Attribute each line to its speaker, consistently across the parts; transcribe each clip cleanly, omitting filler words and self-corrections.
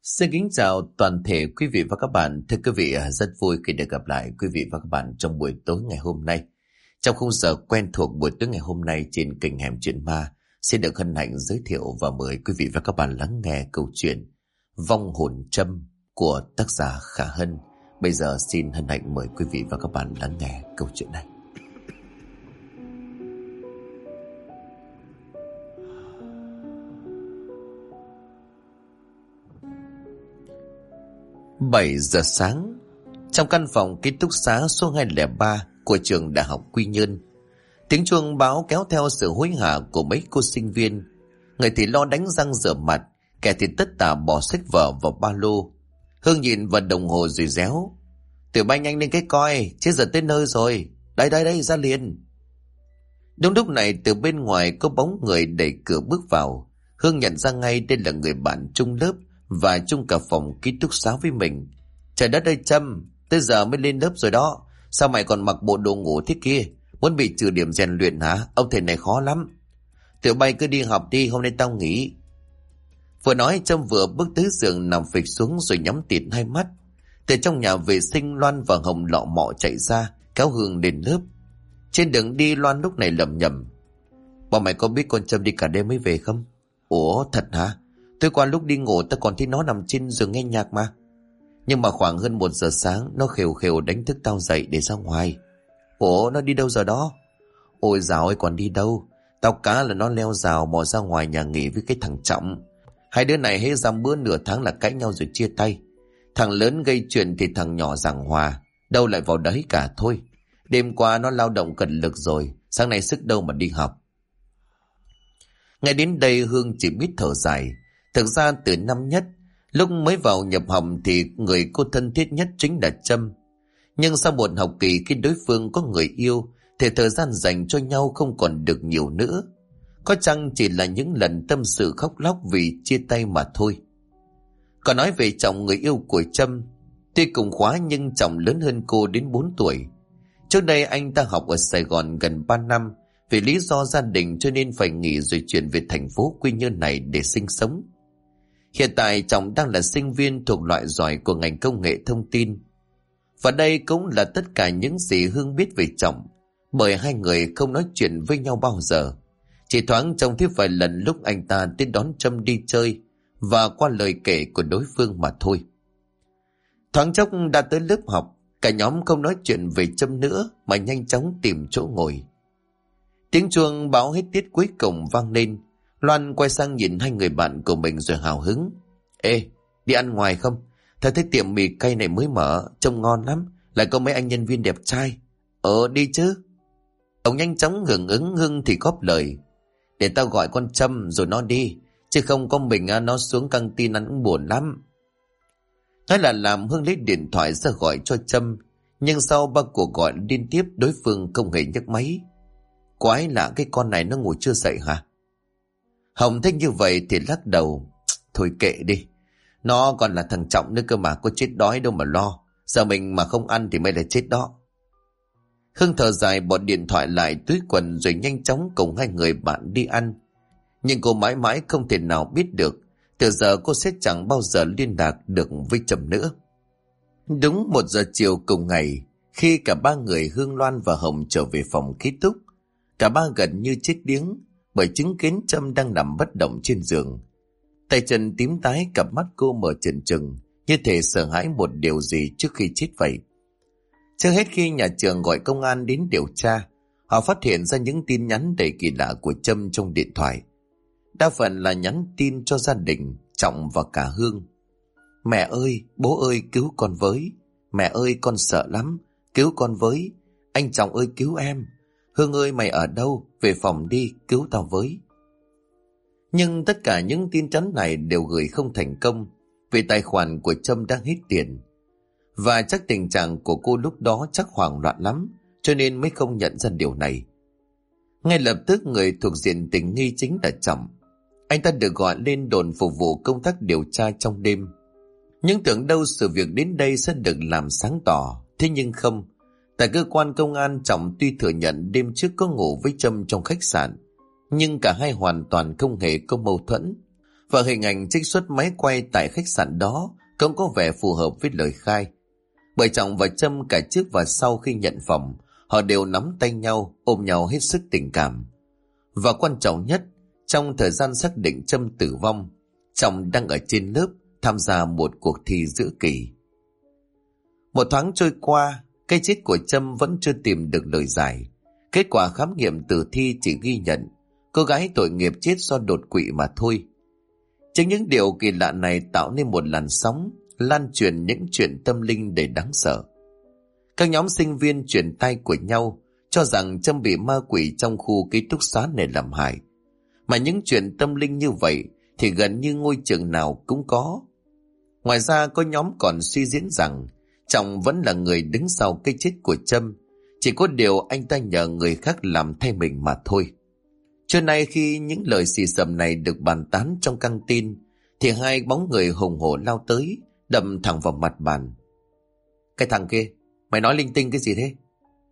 Speaker 1: Xin kính chào toàn thể quý vị và các bạn. Thưa quý vị, rất vui khi được gặp lại quý vị và các bạn trong buổi tối ngày hôm nay. Trong khung giờ quen thuộc buổi tối ngày hôm nay trên kênh Hẻm Chuyện Ma, xin được hân hạnh giới thiệu và mời quý vị và các bạn lắng nghe câu chuyện Vong hồn Trâm của tác giả Khả Hân. Bây giờ xin hân hạnh mời quý vị và các bạn lắng nghe câu chuyện này. Bảy giờ sáng, trong căn phòng ký túc xá số 203 của trường Đại học Quy Nhơn, tiếng chuông báo kéo theo sự hối hả của mấy cô sinh viên. Người thì lo đánh răng rửa mặt, kẻ thì tất tả bỏ sách vở vào ba lô. Hương nhìn vào đồng hồ rồi réo: "Tiểu Bay nhanh lên cái coi, chết giờ tới nơi rồi. Đây, ra liền." Đúng lúc này từ bên ngoài có bóng người đẩy cửa bước vào. Hương nhận ra ngay đây là người bạn chung lớp và chung cả phòng ký túc xá với mình. "Trời đất ơi Trâm, tới giờ mới lên lớp rồi đó. Sao mày còn mặc bộ đồ ngủ thế kia? Muốn bị trừ điểm rèn luyện hả? Ông thầy này khó lắm. Tiểu Bay cứ đi học đi, hôm nay tao nghỉ." Vừa nói Trâm vừa bước tới giường nằm phịch xuống rồi nhắm tịt hai mắt. Từ trong nhà vệ sinh Loan và Hồng lọ mọ chạy ra kéo Hương đến lớp. Trên đường đi Loan lúc này lẩm nhẩm: "Bọn mày có biết con Trâm đi cả đêm mới về không?" "Ủa thật hả? Tối qua lúc đi ngủ ta còn thấy nó nằm trên giường nghe nhạc mà. Nhưng mà khoảng hơn 1 giờ sáng nó khều khều đánh thức tao dậy để ra ngoài." "Ủa nó đi đâu giờ đó?" "Ôi dào ơi còn đi đâu. Tao cá là nó leo rào mò ra ngoài nhà nghỉ với cái thằng Trọng. Hai đứa này hễ dăm bữa nửa tháng là cãi nhau rồi chia tay. Thằng lớn gây chuyện thì thằng nhỏ giảng hòa. Đâu lại vào đấy cả thôi. Đêm qua nó lao động cật lực rồi, sáng nay sức đâu mà đi học." Ngay đến đây Hương chỉ biết thở dài. Thực ra từ năm nhất, lúc mới vào nhập học thì người cô thân thiết nhất chính là Trâm. Nhưng sau một học kỳ khi đối phương có người yêu thì thời gian dành cho nhau không còn được nhiều nữa. Có chăng chỉ là những lần tâm sự khóc lóc vì chia tay mà thôi. Còn nói về Trọng, người yêu của Trâm, tuy cùng khóa nhưng Trọng lớn hơn cô đến 4 tuổi. Trước đây anh ta học ở Sài Gòn gần 3 năm. Vì lý do gia đình cho nên phải nghỉ rồi chuyển về thành phố Quy Nhơn này để sinh sống. Hiện tại Trọng đang là sinh viên thuộc loại giỏi của ngành công nghệ thông tin. Và đây cũng là tất cả những gì Hương biết về Trọng, bởi hai người không nói chuyện với nhau bao giờ. Chỉ thoáng trông thấy vài lần lúc anh ta tới đón Trâm đi chơi và qua lời kể của đối phương mà thôi. Thoáng chốc đã tới lớp học, cả nhóm không nói chuyện về Trâm nữa mà nhanh chóng tìm chỗ ngồi. Tiếng chuông báo hết tiết cuối cùng vang lên. Loan quay sang nhìn hai người bạn của mình rồi hào hứng: "Ê, đi ăn ngoài không? Tao thấy tiệm mì cay này mới mở, trông ngon lắm, lại có mấy anh nhân viên đẹp trai." Đi chứ." Ông nhanh chóng hưởng ứng. Hưng thì góp lời: "Để tao gọi con Trâm rồi nó đi, chứ không có mình nó xuống căng tin ăn cũng buồn lắm." Nói là làm, Hưng lấy điện thoại ra gọi cho Trâm. Nhưng sau 3 cuộc gọi liên tiếp đối phương không hề nhấc máy. Quái lạ, cái con này nó ngủ chưa dậy hả? Hồng thấy như vậy thì lắc đầu: "Thôi kệ đi, nó còn là thằng Trọng nữa cơ mà, có chết đói đâu mà lo. Giờ mình mà không ăn thì mới là chết đó." Hưng thở dài bỏ điện thoại lại túi quần rồi nhanh chóng cùng hai người bạn đi ăn. Nhưng cô mãi mãi không thể nào biết được từ giờ cô sẽ chẳng bao giờ liên lạc được với Trâm nữa. Đúng 1 giờ chiều cùng ngày, khi cả ba người Hương, Loan và Hồng trở về phòng ký túc, cả ba gần như chết điếng bởi chứng kiến Trâm đang nằm bất động trên giường. Tay chân tím tái, cặp mắt cô mở trừng trừng như thể sợ hãi một điều gì trước khi chết vậy. Trước hết, khi nhà trường gọi công an đến điều tra, họ phát hiện ra những tin nhắn đầy kỳ lạ của Trâm trong điện thoại. Đa phần là nhắn tin cho gia đình, Trọng và cả Hương: "Mẹ ơi, bố ơi cứu con với. Mẹ ơi con sợ lắm, cứu con với. Anh Trọng ơi cứu em. Hương ơi mày ở đâu, về phòng đi, cứu tao với." Nhưng tất cả những tin nhắn này đều gửi không thành công vì tài khoản của Trâm đang hết tiền. Và chắc tình trạng của cô lúc đó chắc hoảng loạn lắm, cho nên mới không nhận ra điều này. Ngay lập tức người thuộc diện tình nghi chính là Trọng. Anh ta được gọi lên đồn phục vụ công tác điều tra trong đêm. Nhưng tưởng đâu sự việc đến đây sẽ được làm sáng tỏ. Thế nhưng không. Tại cơ quan công an, Trọng tuy thừa nhận đêm trước có ngủ với Trâm trong khách sạn, nhưng cả hai hoàn toàn không hề có mâu thuẫn. Và hình ảnh trích xuất máy quay tại khách sạn đó cũng có vẻ phù hợp với lời khai. Bởi Trọng và Trâm cả trước và sau khi nhận phòng, họ đều nắm tay nhau, ôm nhau hết sức tình cảm. Và quan trọng nhất, trong thời gian xác định Trâm tử vong, Trọng đang ở trên lớp tham gia một cuộc thi giữa kỳ. Một tháng trôi qua, cái chết của Trâm vẫn chưa tìm được lời giải. Kết quả khám nghiệm tử thi chỉ ghi nhận cô gái tội nghiệp chết do đột quỵ mà thôi. Chính những điều kỳ lạ này tạo nên một làn sóng lan truyền những chuyện tâm linh đầy đáng sợ. Các nhóm sinh viên truyền tai của nhau cho rằng Trâm bị ma quỷ trong khu ký túc xá này làm hại. Mà những chuyện tâm linh như vậy thì gần như ngôi trường nào cũng có. Ngoài ra có nhóm còn suy diễn rằng Trọng vẫn là người đứng sau cái chết của Trâm, chỉ có điều anh ta nhờ người khác làm thay mình mà thôi. Trưa nay khi những lời xì xầm này được bàn tán trong căng tin, thì hai bóng người hùng hổ lao tới, đâm thẳng vào mặt bàn. Cái thằng kia, mày nói linh tinh cái gì thế?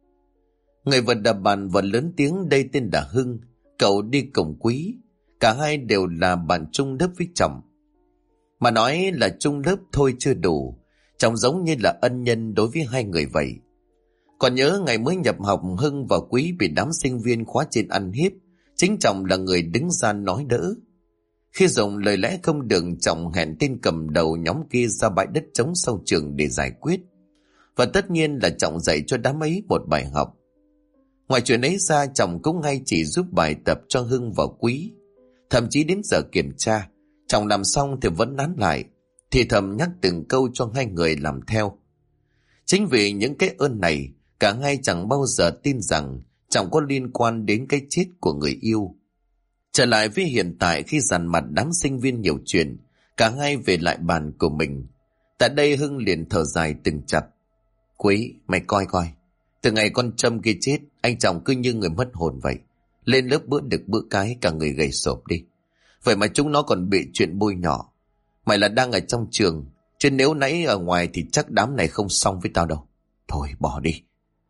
Speaker 1: Người vừa đập bàn vừa lớn tiếng, đây tên là Hưng, cậu đi cùng Quý. Cả hai đều là bạn chung lớp với Trọng. Mà nói là chung lớp thôi chưa đủ, Trọng giống như là ân nhân đối với hai người vậy. Còn nhớ ngày mới nhập học, Hưng và Quý bị đám sinh viên khóa trên ăn hiếp, chính Trọng là người đứng ra nói đỡ. Khi dùng lời lẽ không được, Trọng hẹn tên cầm đầu nhóm kia ra bãi đất trống sau trường để giải quyết. Và tất nhiên là Trọng dạy cho đám ấy một bài học. Ngoài chuyện ấy ra, Trọng cũng hay chỉ giúp bài tập cho Hưng và Quý. Thậm chí đến giờ kiểm tra, Trọng làm xong thì vẫn nán lại, thì thầm nhắc từng câu cho hai người làm theo. Chính vì những cái ơn này, cả hai chẳng bao giờ tin rằng Trọng có liên quan đến cái chết của người yêu. Trở lại với hiện tại, khi dằn mặt đám sinh viên nhiều chuyện, cả hai về lại bàn của mình. Tại đây Hưng liền thở dài từng chập. Quý, mày coi coi, từ ngày con Trâm kia chết, anh Trọng cứ như người mất hồn vậy. Lên lớp bữa được bữa cái, cả người gầy sộp đi. Vậy mà chúng nó còn bị chuyện bôi nhỏ. Mày là đang ở trong trường, chứ nếu nãy ở ngoài thì chắc đám này không xong với tao đâu. Thôi bỏ đi.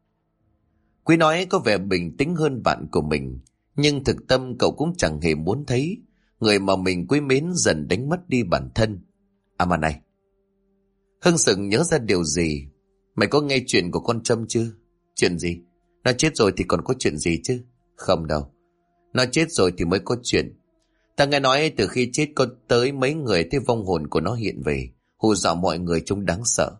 Speaker 1: Quý nói có vẻ bình tĩnh hơn bạn của mình, nhưng thực tâm cậu cũng chẳng hề muốn thấy người mà mình quý mến dần đánh mất đi bản thân. À mà này, Hưng sừng nhớ ra điều gì. Mày có nghe chuyện của con Trâm chưa? Chuyện gì? Nó chết rồi thì còn có chuyện gì chứ? Không đâu, nó chết rồi thì mới có chuyện. Ta nghe nói từ khi chết có tới mấy người thấy vong hồn của nó hiện về, hù dọa mọi người trông đáng sợ.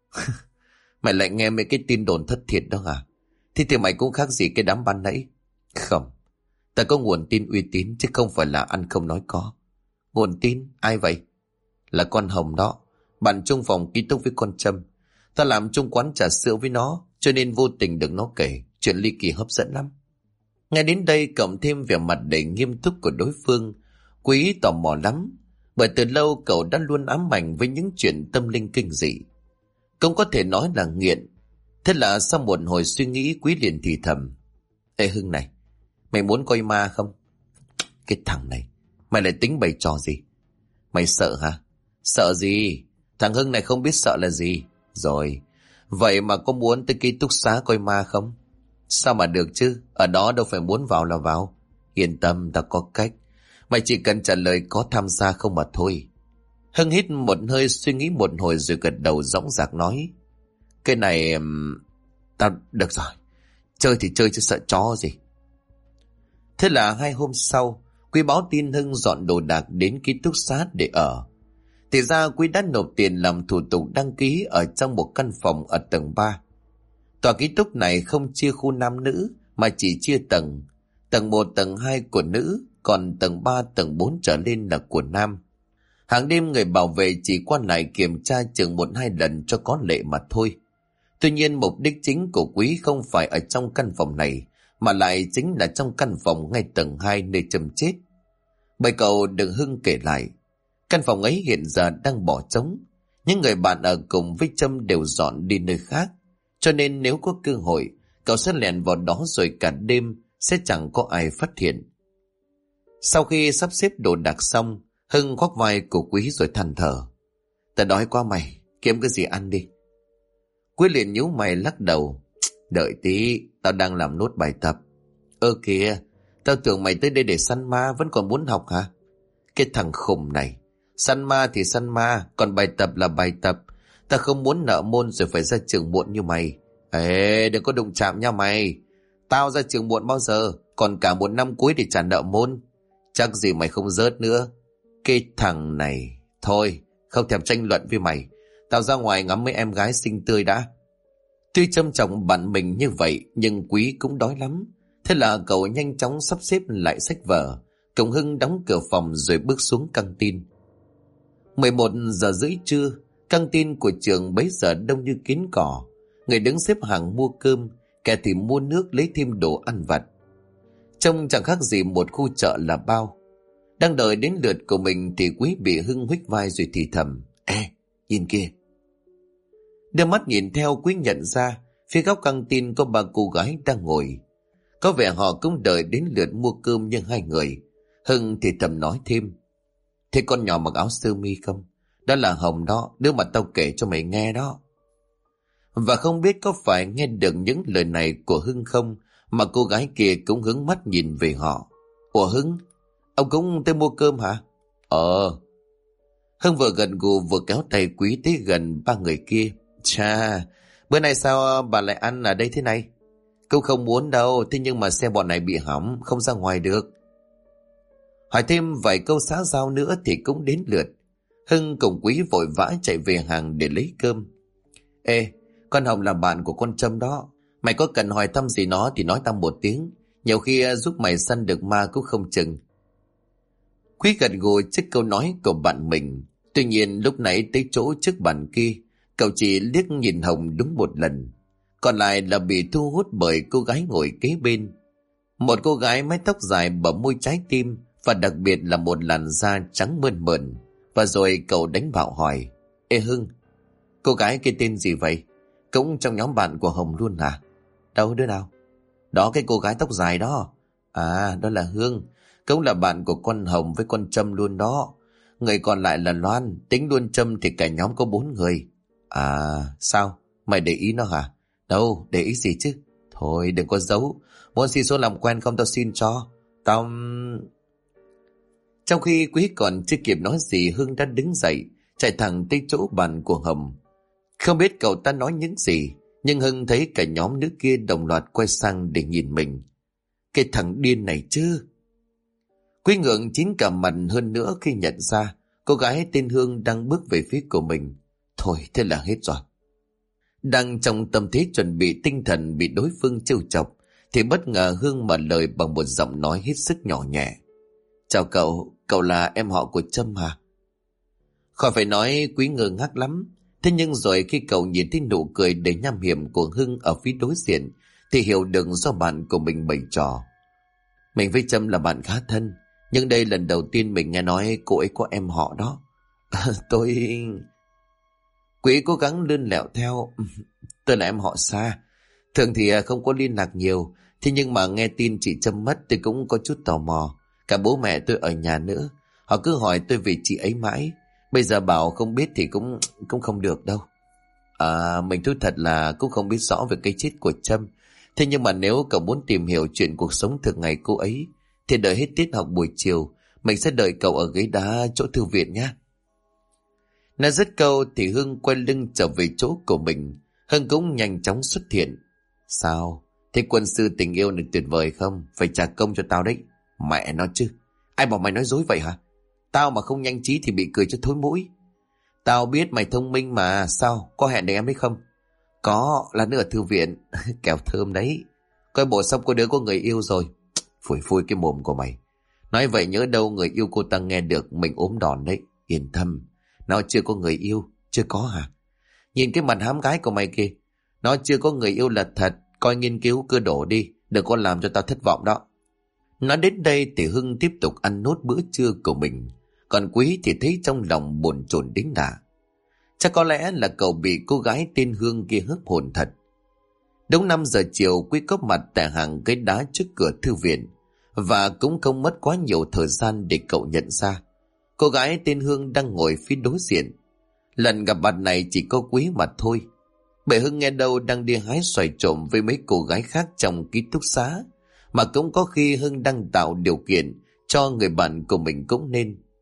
Speaker 1: Mày lại nghe mấy cái tin đồn thất thiệt đó hả? Thì mày cũng khác gì cái đám ban nãy. Không, ta có nguồn tin uy tín chứ không phải là ăn không nói có. Nguồn tin? Ai vậy? Là con Hồng đó, bạn chung phòng ký túc với con Trâm. Ta làm chung quán trà sữa với nó, cho nên vô tình được nó kể. Chuyện ly kỳ hấp dẫn lắm. Nghe đến đây cộng thêm vẻ mặt đầy nghiêm túc của đối phương, Quý tò mò lắm. Bởi từ lâu cậu đã luôn ám ảnh với những chuyện tâm linh kinh dị, cũng có thể nói là nghiện. Thế là sau một hồi suy nghĩ, Quý liền thì thầm. Ê Hưng này, mày muốn coi ma không? Cái thằng này, mày lại tính bày trò gì? Mày sợ hả? Sợ gì? Thằng Hưng này không biết sợ là gì. Rồi, vậy mà có muốn tới ký túc xá coi ma không? Sao mà được chứ, ở đó đâu phải muốn vào là vào. Yên tâm, ta có cách. Mày chỉ cần trả lời có tham gia không mà thôi. Hưng hít một hơi suy nghĩ một hồi rồi gật đầu dõng dạc nói. Cái này... tao được rồi. Chơi thì chơi chứ sợ chó gì. Thế là 2 hôm sau, Quý báo tin Hưng dọn đồ đạc đến ký túc xá để ở. Thì ra Quý đã nộp tiền làm thủ tục đăng ký ở trong một căn phòng ở tầng 3. Tòa ký túc này không chia khu nam nữ mà chỉ chia tầng. Tầng 1, tầng 2 của nữ, còn tầng 3, tầng 4 trở lên là của nam. Hàng đêm người bảo vệ chỉ qua lại kiểm tra chừng 1-2 lần cho có lệ mà thôi. Tuy nhiên mục đích chính của Quý không phải ở trong căn phòng này, mà lại chính là trong căn phòng ngay tầng 2 nơi Trâm chết. Bởi cậu được Hưng kể lại, căn phòng ấy hiện giờ đang bỏ trống. Những người bạn ở cùng với Trâm đều dọn đi nơi khác. Cho nên nếu có cơ hội, cậu sẽ lẻn vào đó rồi cả đêm sẽ chẳng có ai phát hiện. Sau khi sắp xếp đồ đạc xong, Hưng khoác vai của Quý rồi than thở. Ta đói quá mày, kiếm cái gì ăn đi. Quý liền nhíu mày lắc đầu. Đợi tí, tao đang làm nốt bài tập. Ơ kìa, tao tưởng mày tới đây để săn ma, vẫn còn muốn học hả? Cái thằng khùng này, săn ma thì săn ma, còn bài tập là bài tập. Ta không muốn nợ môn rồi phải ra trường muộn như mày. Ê, đừng có đụng chạm nha mày. Tao ra trường muộn bao giờ, còn cả một năm cuối để trả nợ môn. Chắc gì mày không rớt nữa. Cái thằng này, thôi, không thèm tranh luận với mày. Tao ra ngoài ngắm mấy em gái xinh tươi đã. Tuy châm trọng bạn mình như vậy, nhưng Quý cũng đói lắm. Thế là cậu nhanh chóng sắp xếp lại sách vở. Cậu Hưng đóng cửa phòng rồi bước xuống căng tin. 11 giờ rưỡi trưa, căng tin của trường bấy giờ đông như kiến cỏ. Người đứng xếp hàng mua cơm, kẻ thì mua nước lấy thêm đồ ăn vặt. Trông chẳng khác gì một khu chợ là bao. Đang đợi đến lượt của mình thì Quý bị Hưng huých vai rồi thì thầm. Ê, nhìn kia. Đưa mắt nhìn theo, Quý nhận ra phía góc căng tin có 3 cô gái đang ngồi. Có vẻ họ cũng đợi đến lượt mua cơm như 2 người. Hưng thì thầm nói thêm. Thế con nhỏ mặc áo sơ mi không? Đó là Hồng đó, đứa mà tao kể cho mày nghe đó. Và không biết có phải nghe được những lời này của Hưng không, mà cô gái kia cũng hướng mắt nhìn về họ. Ủa Hưng, ông cũng tới mua cơm hả? Hưng vừa gật gù vừa kéo tay Quý tới gần 3 người kia. Chà, bữa nay sao bà lại ăn ở đây thế này? Cũng không muốn đâu, thế nhưng mà xe bọn này bị hỏng, không ra ngoài được. Hỏi thêm vài câu xã giao nữa thì cũng đến lượt. Hưng cùng Quý vội vã chạy về hàng để lấy cơm. Ê, con Hồng là bạn của con Trâm đó. Mày có cần hỏi thăm gì nó thì nói tao một tiếng. Nhiều khi giúp mày săn được ma cũng không chừng. Quý gật gù trước câu nói của bạn mình. Tuy nhiên lúc nãy tới chỗ trước bàn kia, cậu chỉ liếc nhìn Hồng đúng một lần. Còn lại là bị thu hút bởi cô gái ngồi kế bên. Một cô gái mái tóc dài bờ môi trái tim, và đặc biệt là một làn da trắng mơn mởn. Và rồi cậu đánh bạo hỏi. Ê Hưng, cô gái kia tên gì vậy? Cũng trong nhóm bạn của Hồng luôn hả? Đâu, đứa nào? Đó, cái cô gái tóc dài đó. À, đó là Hương. Cũng là bạn của con Hồng với con Trâm luôn đó. Người còn lại là Loan. Tính luôn Trâm thì cả nhóm có 4 người. À, sao? Mày để ý nó hả? Đâu, để ý gì chứ? Thôi đừng có giấu. Muốn xin số làm quen không tao xin cho. Tao... Trong khi Quý còn chưa kịp nói gì, Hưng đã đứng dậy, chạy thẳng tới chỗ bàn của Hồng. Không biết cậu ta nói những gì, nhưng Hưng thấy cả nhóm nữ kia đồng loạt quay sang để nhìn mình. Cái thằng điên này chứ. Quý ngượng chín cả mặt hơn nữa khi nhận ra cô gái tên Hương đang bước về phía của mình. Thôi thế là hết rồi. Đang trong tâm thế chuẩn bị tinh thần bị đối phương trêu chọc, thì bất ngờ Hương mở lời bằng một giọng nói hết sức nhỏ nhẹ. Chào cậu, cậu là em họ của Trâm hả? Khỏi phải nói, Quý ngơ ngác lắm. Thế nhưng rồi khi cậu nhìn thấy nụ cười đầy nham hiểm của Hưng ở phía đối diện, thì hiểu được do bạn của mình bày trò. Mình với Trâm là bạn khá thân, nhưng đây lần đầu tiên mình nghe nói cô ấy có em họ đó. Tôi... Quý cố gắng lươn lẹo theo. Tôi là em họ xa. Thường thì không có liên lạc nhiều, thế nhưng mà nghe tin chị Trâm mất tôi cũng có chút tò mò. Cả bố mẹ tôi ở nhà nữa, họ cứ hỏi tôi về chị ấy mãi. Bây giờ bảo không biết thì cũng không được đâu. Mình thú thật là cũng không biết rõ về cái chết của Trâm. Thế nhưng mà nếu cậu muốn tìm hiểu chuyện cuộc sống thường ngày cô ấy, thì đợi hết tiết học buổi chiều, mình sẽ đợi cậu ở ghế đá chỗ thư viện nhé. Nói dứt câu thì Hưng quay lưng trở về chỗ của mình. Hưng cũng nhanh chóng xuất hiện. Sao? Thế quân sư tình yêu này tuyệt vời không? Phải trả công cho tao đấy. Mẹ nó chứ. Ai bảo mày nói dối vậy hả? Tao mà không nhanh trí thì bị cười cho thối mũi. Tao biết mày thông minh mà. Sao? Có hẹn được em đấy không? Có, là nữa ở thư viện. Kẹo thơm đấy. Coi bộ xong cô đứa có người yêu rồi. Phủi phui cái mồm của mày. Nói vậy nhớ đâu người yêu cô ta nghe được mình ốm đòn đấy. Yên tâm. Nó chưa có người yêu. Chưa có hả? Nhìn cái mặt hám gái của mày kìa. Nó chưa có người yêu là thật. Coi nghiên cứu cơ đổ đi. Đừng có làm cho tao thất vọng đó. Nói đến đây thì Hưng tiếp tục ăn nốt bữa trưa của mình. Còn Quý thì thấy trong lòng bồn chồn đến lạ. Chắc có lẽ là cậu bị cô gái tên Hương kia hớp hồn thật. Đúng 5 giờ chiều, Quý có mặt tại hàng ghế đá trước cửa thư viện. Và cũng không mất quá nhiều thời gian để cậu nhận ra cô gái tên Hương đang ngồi phía đối diện. Lần gặp mặt này chỉ có Quý mà thôi. Bởi Hưng nghe đâu đang đi hái xoài trộm với mấy cô gái khác trong ký túc xá. Mà cũng có khi Hưng đang tạo điều kiện cho người bạn của mình cũng nên.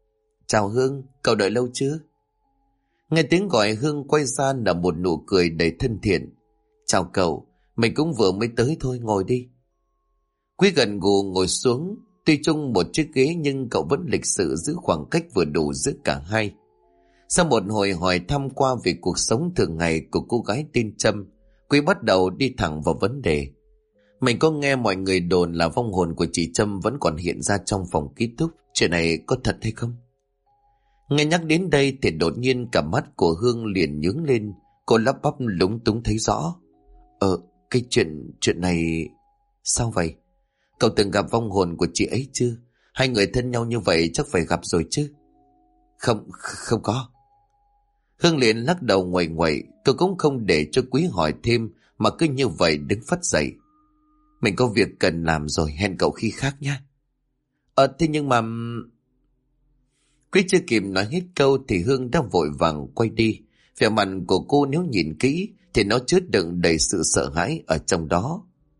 Speaker 1: Chào Hương, cậu đợi lâu chưa? Nghe tiếng gọi Hương quay ra là một nụ cười đầy thân thiện. Chào cậu, mình cũng vừa mới tới thôi, ngồi đi. Quý gần gù ngồi xuống, tuy chung một chiếc ghế nhưng cậu vẫn lịch sự giữ khoảng cách vừa đủ giữa cả hai. Sau một hồi hỏi thăm qua về cuộc sống thường ngày của cô gái tên Trâm, Quý bắt đầu đi thẳng vào vấn đề. Mình có nghe mọi người đồn là vong hồn của chị Trâm vẫn còn hiện ra trong phòng ký túc. Chuyện này có thật hay không? Nghe nhắc đến đây thì đột nhiên cả mắt của Hương liền nhướng lên. Cô lắp bắp lúng túng thấy rõ. Cái chuyện này... Sao vậy? Cậu từng gặp vong hồn của chị ấy chưa? Hai người thân nhau như vậy chắc phải gặp rồi chứ? Không có. Hương liền lắc đầu nguậy nguậy. Cô cũng không để cho Quý hỏi thêm mà cứ như vậy đứng phắt dậy. Mình có việc cần làm rồi, hẹn cậu khi khác nhé. Thế nhưng mà... Quý chưa kịp nói hết câu thì Hương đã vội vàng quay đi. Vẻ mặt của cô nếu nhìn kỹ thì nó chứa đựng đầy sự sợ hãi ở trong đó.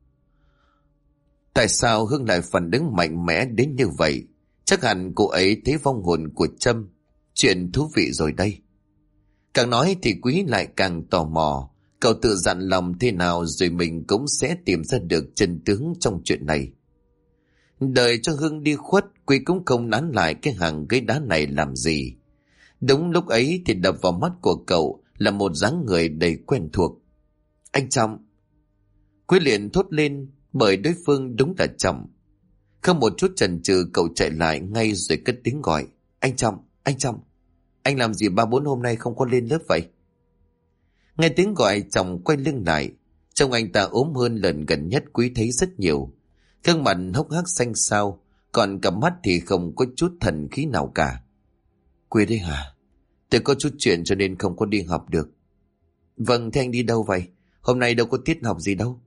Speaker 1: Tại sao Hương lại phản ứng mạnh mẽ đến như vậy? Chắc hẳn cô ấy thấy vong hồn của Trâm. Chuyện thú vị rồi đây. Càng nói thì Quý lại càng tò mò. Cậu tự dặn lòng thế nào rồi mình cũng sẽ tìm ra được chân tướng trong chuyện này. Đợi cho Hương đi khuất, Quý cũng không nán lại cái hàng ghế đá này làm gì. Đúng lúc ấy thì đập vào mắt của cậu là một dáng người đầy quen thuộc. Anh Trọng. Quý liền thốt lên bởi đối phương đúng là Trọng. Không một chút chần chừ cậu chạy lại ngay rồi cất tiếng gọi. Anh Trọng, anh Trọng. Anh làm gì 3-4 hôm nay không có lên lớp vậy? Nghe tiếng gọi Trọng quay lưng lại. Trông anh ta ốm hơn lần gần nhất Quý thấy rất nhiều. Gương mặt hốc hác xanh xao, còn cặp mắt thì không có chút thần khí nào cả. Quý đấy hả? Tôi có chút chuyện cho nên không có đi học được. Vâng, thế anh đi đâu vậy? Hôm nay đâu có tiết học gì đâu.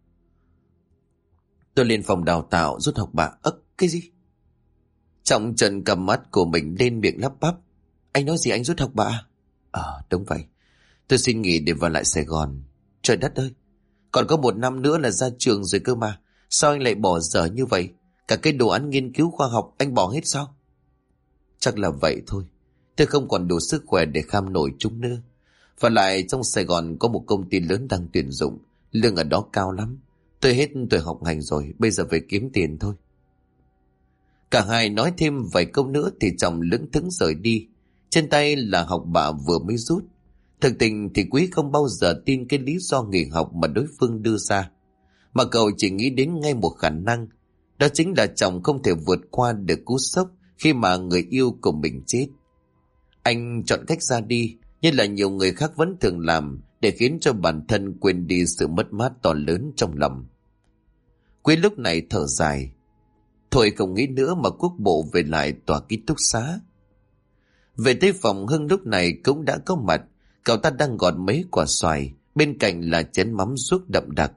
Speaker 1: Tôi lên phòng đào tạo rút học bạ. Cái gì? Trọng trần cầm mắt của mình lên miệng lắp bắp. Anh nói gì anh rút học bạ? Đúng vậy. Tôi xin nghỉ để vào lại Sài Gòn. Trời đất ơi, còn có 1 năm nữa là ra trường rồi cơ mà. Sao anh lại bỏ dở như vậy? Cả cái đồ án nghiên cứu khoa học anh bỏ hết sao? Chắc là vậy thôi. Tôi không còn đủ sức khỏe để kham nổi chúng nữa. Và lại trong Sài Gòn có một công ty lớn đang tuyển dụng. Lương ở đó cao lắm. Tôi hết tuổi học ngành rồi, bây giờ phải kiếm tiền thôi. Cả hai nói thêm vài câu nữa thì Trọng lững thững rời đi. Trên tay là học bạ vừa mới rút. Thực tình thì Quý không bao giờ tin cái lý do nghỉ học mà đối phương đưa ra. Mà cậu chỉ nghĩ đến ngay một khả năng. Đó chính là Trọng không thể vượt qua được cú sốc khi mà người yêu của mình chết. Anh chọn cách ra đi, như là nhiều người khác vẫn thường làm, để khiến cho bản thân quên đi sự mất mát to lớn trong lòng. Quý lúc này thở dài. Thôi không nghĩ nữa mà cuốc bộ về lại tòa ký túc xá. Về tới phòng Hưng lúc này cũng đã có mặt. Cậu ta đang gọt mấy quả xoài, bên cạnh là chén mắm ruốc đậm đặc.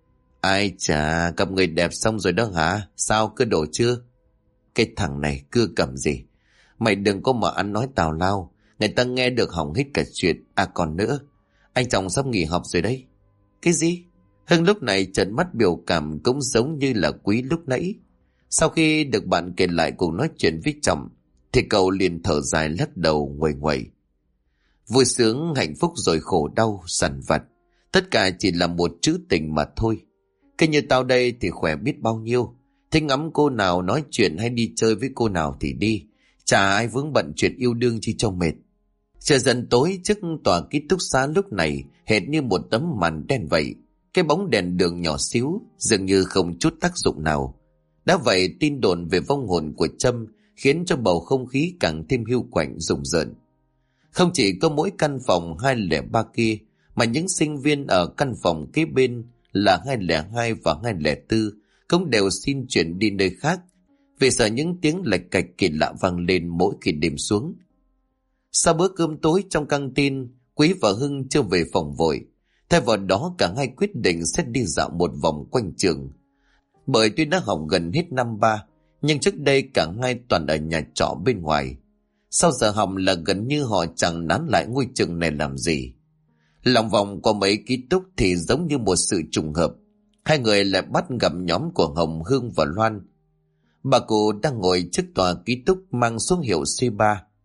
Speaker 1: Ai chà, gặp người đẹp xong rồi đó hả? Sao cứ đổ chưa? Cái thằng này cưa cầm gì? Mày đừng có mà ăn nói tào lao. Người ta nghe được hỏng hết cả chuyện. Còn nữa, anh chồng sắp nghỉ học rồi đấy. Cái gì? Hưng lúc này trợn mắt biểu cảm cũng giống như là Quý lúc nãy. Sau khi được bạn kể lại cuộc nói chuyện với chồng, thì cậu liền thở dài lắc đầu nguầy nguậy. Vui sướng, hạnh phúc rồi khổ đau, sằn vặt. Tất cả chỉ là một chữ tình mà thôi. Cái như tao đây thì khỏe biết bao nhiêu. Thích ngắm cô nào nói chuyện hay đi chơi với cô nào thì đi. Chả ai vướng bận chuyện yêu đương chi cho mệt. Trời dần tối trước tòa ký túc xá lúc này hệt như một tấm màn đen vậy. Cái bóng đèn đường nhỏ xíu dường như không chút tác dụng nào. Đã vậy tin đồn về vong hồn của Trâm khiến cho bầu không khí càng thêm hiu quạnh rùng rợn. Không chỉ có mỗi căn phòng 203 kia, mà những sinh viên ở căn phòng kế bên là 202 và 204 cũng đều xin chuyển đi nơi khác vì sợ những tiếng lạch cạch kỳ lạ vang lên mỗi khi đêm xuống. Sau bữa cơm tối trong căng tin, Quý và Hưng chưa về phòng vội. Thay vào đó cả hai quyết định sẽ đi dạo một vòng quanh trường. Bởi tuy đã học gần hết năm 3, nhưng trước đây cả hai toàn ở nhà trọ bên ngoài. Sau giờ học là gần như họ chẳng nán lại ngôi trường này làm gì. Lòng vòng qua mấy ký túc thì giống như một sự trùng hợp. Hai người lại bắt gặp nhóm của Hồng, Hương và Loan. Bà cụ đang ngồi trước tòa ký túc mang số hiệu C3.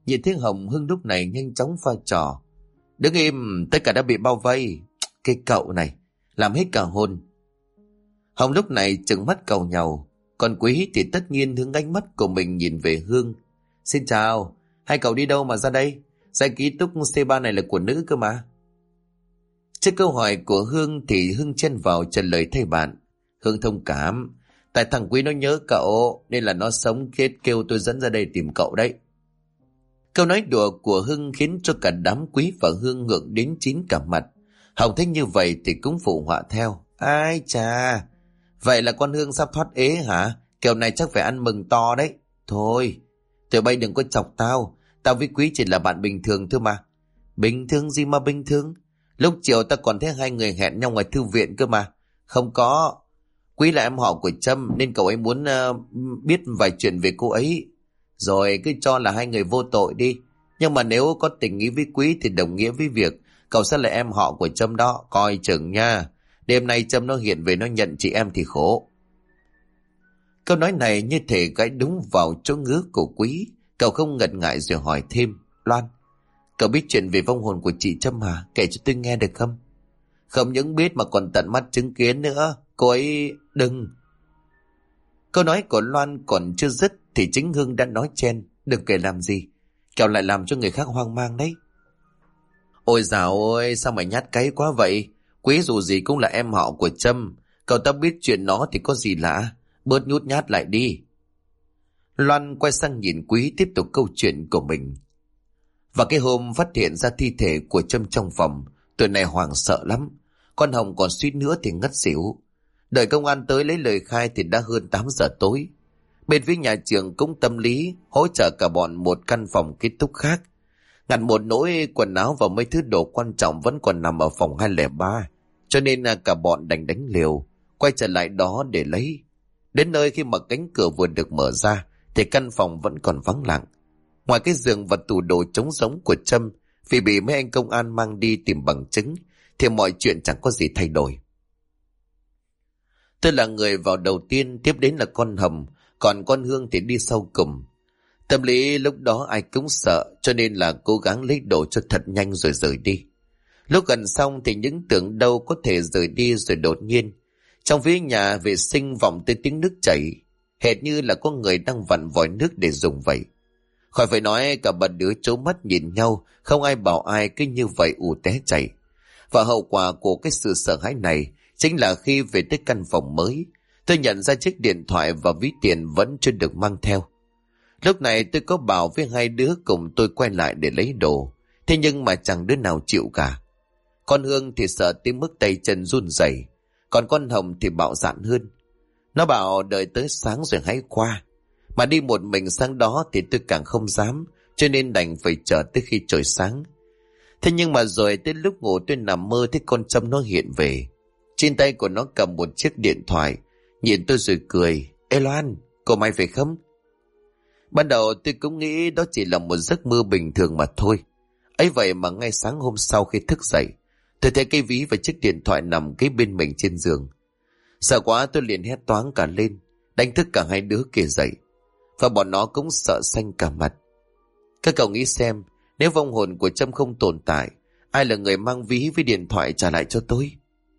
Speaker 1: Nhìn thấy Hồng, Hưng lúc này nhanh chóng pha trò. Đứng im, tất cả đã bị bao vây. Cái cậu này, làm hết cả hồn. Hồng lúc này trừng mắt cầu nhau. Còn Quý thì tất nhiên hướng ánh mắt của mình nhìn về Hương. Xin chào, hai cậu đi đâu mà ra đây? Giải ký túc C3 này là của nữ cơ mà. Trước câu hỏi của Hương thì Hưng chen vào trả lời thay bạn. Hương thông cảm, tại thằng Quý nó nhớ cậu nên là nó sống kết kêu tôi dẫn ra đây tìm cậu đấy. Câu nói đùa của Hưng khiến cho cả đám Quý và Hương ngượng đến chín cả mặt. Hồng thấy như vậy thì cũng phụ họa theo. Ai chà, vậy là con Hương sắp thoát ế hả? Kiểu này chắc phải ăn mừng to đấy. Thôi, tụi bay đừng có chọc tao. Tao với Quý chỉ là bạn bình thường thôi mà. Bình thường gì mà bình thường? Lúc chiều ta còn thấy hai người hẹn nhau ngoài thư viện cơ mà. Không có. Quý là em họ của Trâm nên cậu ấy muốn biết vài chuyện về cô ấy. Rồi cứ cho là hai người vô tội đi. Nhưng mà nếu có tình ý với Quý thì đồng nghĩa với việc cậu sẽ là em họ của Trâm đó. Coi chừng nha. Đêm nay Trâm nó hiện về nó nhận chị em thì khổ. Câu nói này như thể gãy đúng vào chỗ ngứa của Quý. Cậu không ngần ngại rồi hỏi thêm. Loan, cậu biết chuyện về vong hồn của chị Trâm hả? Kể cho tôi nghe được không? Không những biết mà còn tận mắt chứng kiến nữa. Cô ấy đừng. Câu nói của Loan còn chưa dứt thì chính Hưng đã nói chen. Đừng kể làm gì, kẻo lại làm cho người khác hoang mang đấy. Ôi dào ơi, sao mày nhát cáy quá vậy? Quý dù gì cũng là em họ của Trâm. Cậu ta biết chuyện nó thì có gì lạ. Bớt nhút nhát lại đi. Loan quay sang nhìn Quý tiếp tục câu chuyện của mình. Và cái hôm phát hiện ra thi thể của Trâm trong phòng, tụi này hoảng sợ lắm. Con Hồng còn suýt nữa thì ngất xỉu. Đợi công an tới lấy lời khai thì đã hơn 8 giờ tối. Bên phía nhà trường cũng tâm lý hỗ trợ cả bọn một căn phòng ký túc khác. Ngặt một nỗi quần áo và mấy thứ đồ quan trọng vẫn còn nằm ở phòng 203. Cho nên cả bọn đành đánh liều, quay trở lại đó để lấy. Đến nơi khi mà cánh cửa vừa được mở ra thì căn phòng vẫn còn vắng lặng. Ngoài cái giường và tủ đồ trống rỗng của Trâm vì bị mấy anh công an mang đi tìm bằng chứng thì mọi chuyện chẳng có gì thay đổi. Tôi là người vào đầu tiên, tiếp đến là con Hồng, còn con Hương thì đi sau cùng. Tâm lý lúc đó ai cũng sợ cho nên là cố gắng lấy đồ cho thật nhanh rồi rời đi. Lúc gần xong thì những tưởng đâu có thể rời đi rồi đột nhiên trong phía nhà vệ sinh vọng tới tiếng nước chảy, hệt như là có người đang vặn vòi nước để dùng vậy. Khỏi phải nói, cả ba đứa trố mắt nhìn nhau, không ai bảo ai, cứ như vậy ù té chảy. Và hậu quả của cái sự sợ hãi này chính là khi về tới căn phòng mới, tôi nhận ra chiếc điện thoại và ví tiền vẫn chưa được mang theo. Lúc này tôi có bảo với hai đứa cùng tôi quay lại để lấy đồ, thế nhưng mà chẳng đứa nào chịu cả. Con Hương thì sợ tới mức tay chân run rẩy, còn con Hồng thì bạo dạn hơn. Nó bảo đợi tới sáng rồi hãy qua. Mà đi một mình sang đó thì tôi càng không dám, cho nên đành phải chờ tới khi trời sáng. Thế nhưng mà rồi tới lúc ngủ tôi nằm mơ thấy con Trâm nó hiện về. Trên tay của nó cầm một chiếc điện thoại, nhìn tôi rồi cười. Ê Loan, cô mày phải không? Ban đầu tôi cũng nghĩ đó chỉ là một giấc mơ bình thường mà thôi. Ấy vậy mà ngay sáng hôm sau khi thức dậy, tôi thấy cái ví và chiếc điện thoại nằm kế bên mình trên giường. Sợ quá tôi liền hét toáng cả lên, đánh thức cả hai đứa kia dậy. Và bọn nó cũng sợ xanh cả mặt. Các cậu nghĩ xem, nếu vong hồn của Trâm không tồn tại, ai là người mang ví với điện thoại trả lại cho tôi?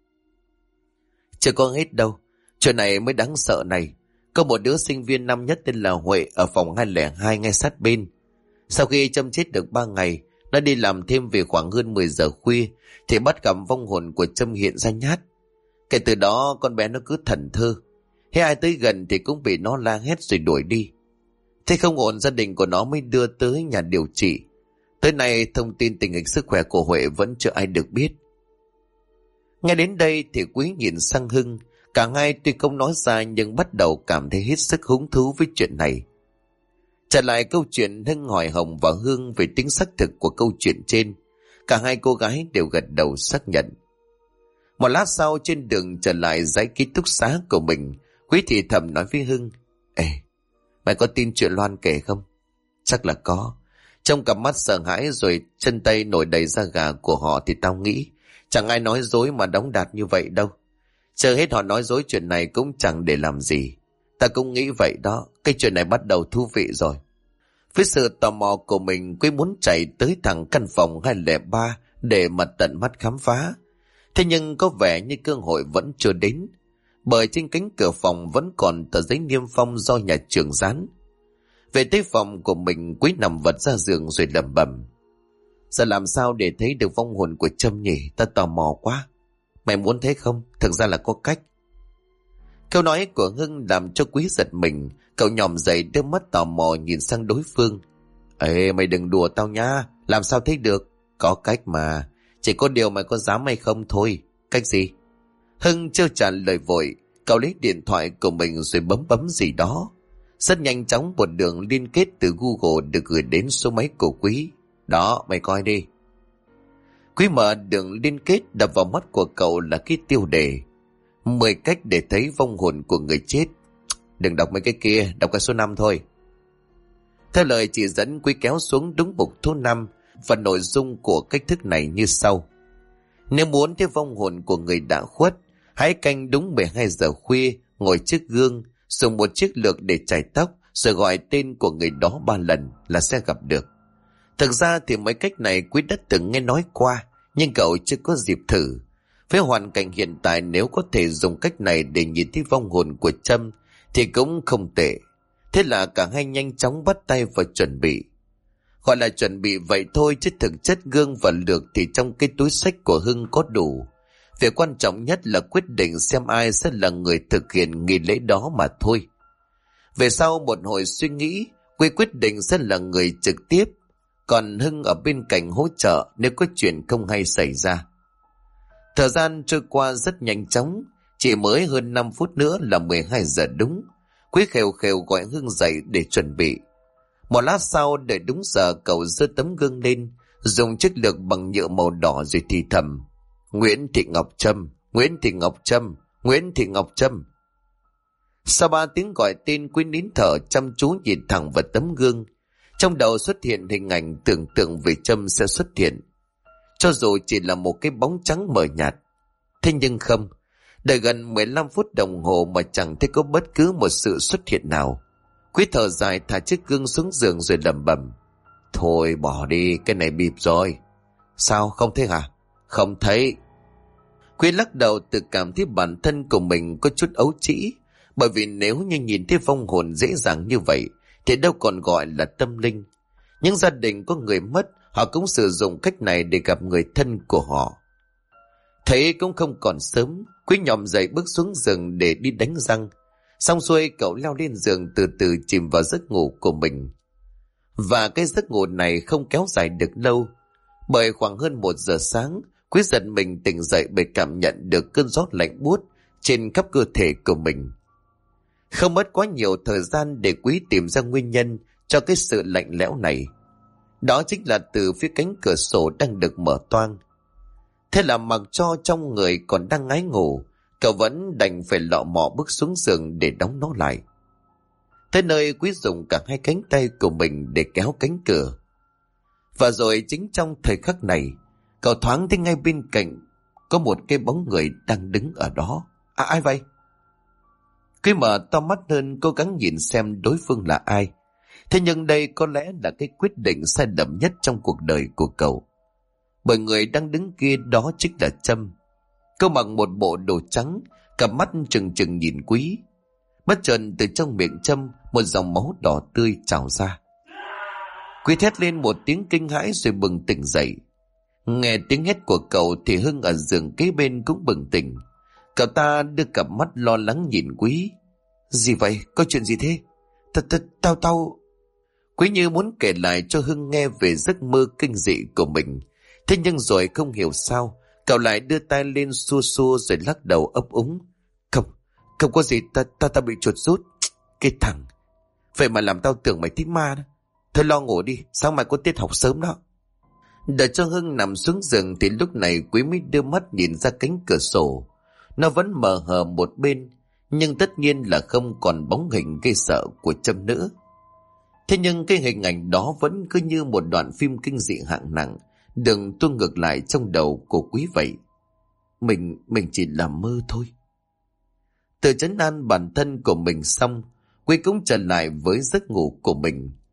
Speaker 1: Chưa có hết đâu, chuyện này mới đáng sợ này. Có một đứa sinh viên năm nhất tên là Huệ ở phòng 202 ngay sát bên. Sau khi Trâm chết được 3 ngày, nó đi làm thêm về khoảng hơn 10 giờ khuya thì bắt gặp vong hồn của Trâm hiện ra nhát. Kể từ đó con bé nó cứ thẫn thơ, hay ai tới gần thì cũng bị nó la hét rồi đuổi đi. Thế không ổn, gia đình của nó mới đưa tới nhà điều trị. Tới nay thông tin tình hình sức khỏe của Huệ vẫn chưa ai được biết. Nghe đến đây thì Quý nhìn sang Hưng. Cả hai tuy không nói ra nhưng bắt đầu cảm thấy hết sức hứng thú với chuyện này. Trở lại câu chuyện, Hưng hỏi Hồng và Hương về tính xác thực của câu chuyện trên. Cả hai cô gái đều gật đầu xác nhận. Một lát sau, trên đường trở lại dãy ký túc xá của mình, Quý thì thầm nói với Hưng. Ê, mày có tin chuyện Loan kể không? Chắc là có. Trong cặp mắt sợ hãi rồi chân tay nổi đầy da gà của họ thì tao nghĩ chẳng ai nói dối mà đóng đạt như vậy đâu. Chờ hết họ nói dối chuyện này cũng chẳng để làm gì. Ta cũng nghĩ vậy đó, cái chuyện này bắt đầu thú vị rồi. Với sự tò mò của mình, Quý muốn chạy tới thẳng căn phòng 203 để mà tận mắt khám phá. Thế nhưng có vẻ như cơ hội vẫn chưa đến, bởi trên cánh cửa phòng vẫn còn tờ giấy niêm phong do nhà trường dán. Về tới phòng của mình, Quý nằm vật ra giường rồi lẩm bẩm: giờ làm sao để thấy được vong hồn của Trâm nhỉ? Ta tò mò quá. Mày muốn thấy không? Thực ra là có cách. Câu nói của Hưng làm cho Quý giật mình. Cậu nhòm dậy, đưa mắt tò mò nhìn sang đối phương. Ê, mày đừng đùa tao nha. Làm sao thấy được? Có cách mà. Chỉ có điều mày có dám hay không thôi. Cách gì? Hưng chưa trả lời vội. Cậu lấy điện thoại của mình rồi bấm gì đó. Rất nhanh chóng một đường liên kết từ Google được gửi đến số máy của Quý. Đó, mày coi đi. Quý mở đường liên kết, đập vào mắt của cậu là cái tiêu đề: 10 cách để thấy vong hồn của người chết. Đừng đọc mấy cái kia, đọc cái số 5 thôi. Theo lời chỉ dẫn, Quý kéo xuống đúng mục số 5 và nội dung của cách thức này như sau: nếu muốn thấy vong hồn của người đã khuất, hãy canh đúng 12 giờ khuya, ngồi trước gương, dùng một chiếc lược để chải tóc, rồi gọi tên của người đó 3 lần là sẽ gặp được. Thực ra thì mấy cách này Quý đã từng nghe nói qua, nhưng cậu chưa có dịp thử. Với hoàn cảnh hiện tại, nếu có thể dùng cách này để nhìn thấy vong hồn của Trâm thì cũng không tệ. Thế là cả hai nhanh chóng bắt tay vào chuẩn bị. Gọi là chuẩn bị vậy thôi, chứ thực chất gương và lược thì trong cái túi xách của Hưng có đủ. Việc quan trọng nhất là quyết định xem ai sẽ là người thực hiện nghi lễ đó mà thôi. Về sau một hồi suy nghĩ, Quý quyết định sẽ là người trực tiếp, còn Hưng ở bên cạnh hỗ trợ nếu có chuyện không hay xảy ra. Thời gian trôi qua rất nhanh chóng, chỉ mới hơn 5 phút nữa là 12 giờ đúng. Quý khều khều gọi Hưng dậy để chuẩn bị. Một lát sau, đợi đúng giờ, cậu giơ tấm gương lên, dùng chiếc lược bằng nhựa màu đỏ rồi thì thầm: Nguyễn Thị Ngọc Trâm, Nguyễn Thị Ngọc Trâm, Nguyễn Thị Ngọc Trâm. Sau 3 tiếng gọi tên, Quý nín thở chăm chú nhìn thẳng vào tấm gương. Trong đầu xuất hiện hình ảnh tưởng tượng về Trâm sẽ xuất hiện, cho dù chỉ là một cái bóng trắng mờ nhạt. Thế nhưng không, đợi gần 15 phút đồng hồ mà chẳng thấy có bất cứ một sự xuất hiện nào. Quý thở dài, thả chiếc gương xuống giường rồi lẩm bẩm: thôi bỏ đi, cái này bịp rồi. Sao, không thấy hả? Không thấy. Quý lắc đầu, tự cảm thấy bản thân của mình có chút ấu trĩ, bởi vì nếu như nhìn thấy vong hồn dễ dàng như vậy thì đâu còn gọi là tâm linh. Những gia đình có người mất, họ cũng sử dụng cách này để gặp người thân của họ. Thấy cũng không còn sớm, Quý nhòm dậy bước xuống giường để đi đánh răng. Xong xuôi, cậu leo lên giường từ từ chìm vào giấc ngủ của mình. Và cái giấc ngủ này không kéo dài được lâu, bởi khoảng hơn 1 giờ sáng, Quý giật mình tỉnh dậy bởi cảm nhận được cơn gió lạnh buốt trên khắp cơ thể của mình. Không mất quá nhiều thời gian để Quý tìm ra nguyên nhân cho cái sự lạnh lẽo này. Đó chính là từ phía cánh cửa sổ đang được mở toang. Thế là mặc cho trong người còn đang ngái ngủ, cậu vẫn đành phải lọ mọ bước xuống giường để đóng nó lại. Tới nơi, Quý dùng cả hai cánh tay của mình để kéo cánh cửa. Và rồi chính trong thời khắc này, cậu thoáng thấy ngay bên cạnh có một cái bóng người đang đứng ở đó. À, ai vậy? Quý mở to mắt hơn, cố gắng nhìn xem đối phương là ai. Thế nhưng đây có lẽ là cái quyết định sai lầm nhất trong cuộc đời của cậu. Bởi người đang đứng kia đó chính là Trâm. Cô mặc một bộ đồ trắng, cặp mắt trừng trừng nhìn Quý. Bất chợt từ trong miệng Trâm, một dòng máu đỏ tươi trào ra. Quý thét lên một tiếng kinh hãi rồi bừng tỉnh dậy. Nghe tiếng hét của cậu thì Hưng ở giường kế bên cũng bừng tỉnh. Cậu ta đưa cặp mắt lo lắng nhìn Quý. Gì vậy? Có chuyện gì thế? Tao... Quý như muốn kể lại cho Hưng nghe về giấc mơ kinh dị của mình. Thế nhưng rồi không hiểu sao, cậu lại đưa tay lên xua xua rồi lắc đầu ấp úng. Không có gì, ta bị chuột rút. Cái thằng, vậy mà làm tao tưởng mày thích ma đó. Thôi lo ngủ đi, sáng mai có tiết học sớm đó. Đợi cho Hưng nằm xuống giường thì lúc này Quý mới đưa mắt nhìn ra cánh cửa sổ. Nó vẫn mờ hờ một bên, nhưng tất nhiên là không còn bóng hình gây sợ của Trâm nữa. Thế nhưng cái hình ảnh đó vẫn cứ như một đoạn phim kinh dị hạng nặng, đừng tuôn ngược lại trong đầu của Quý vậy. Mình chỉ là mơ thôi. Tự trấn an bản thân của mình xong, Quý cũng trở lại với giấc ngủ của mình.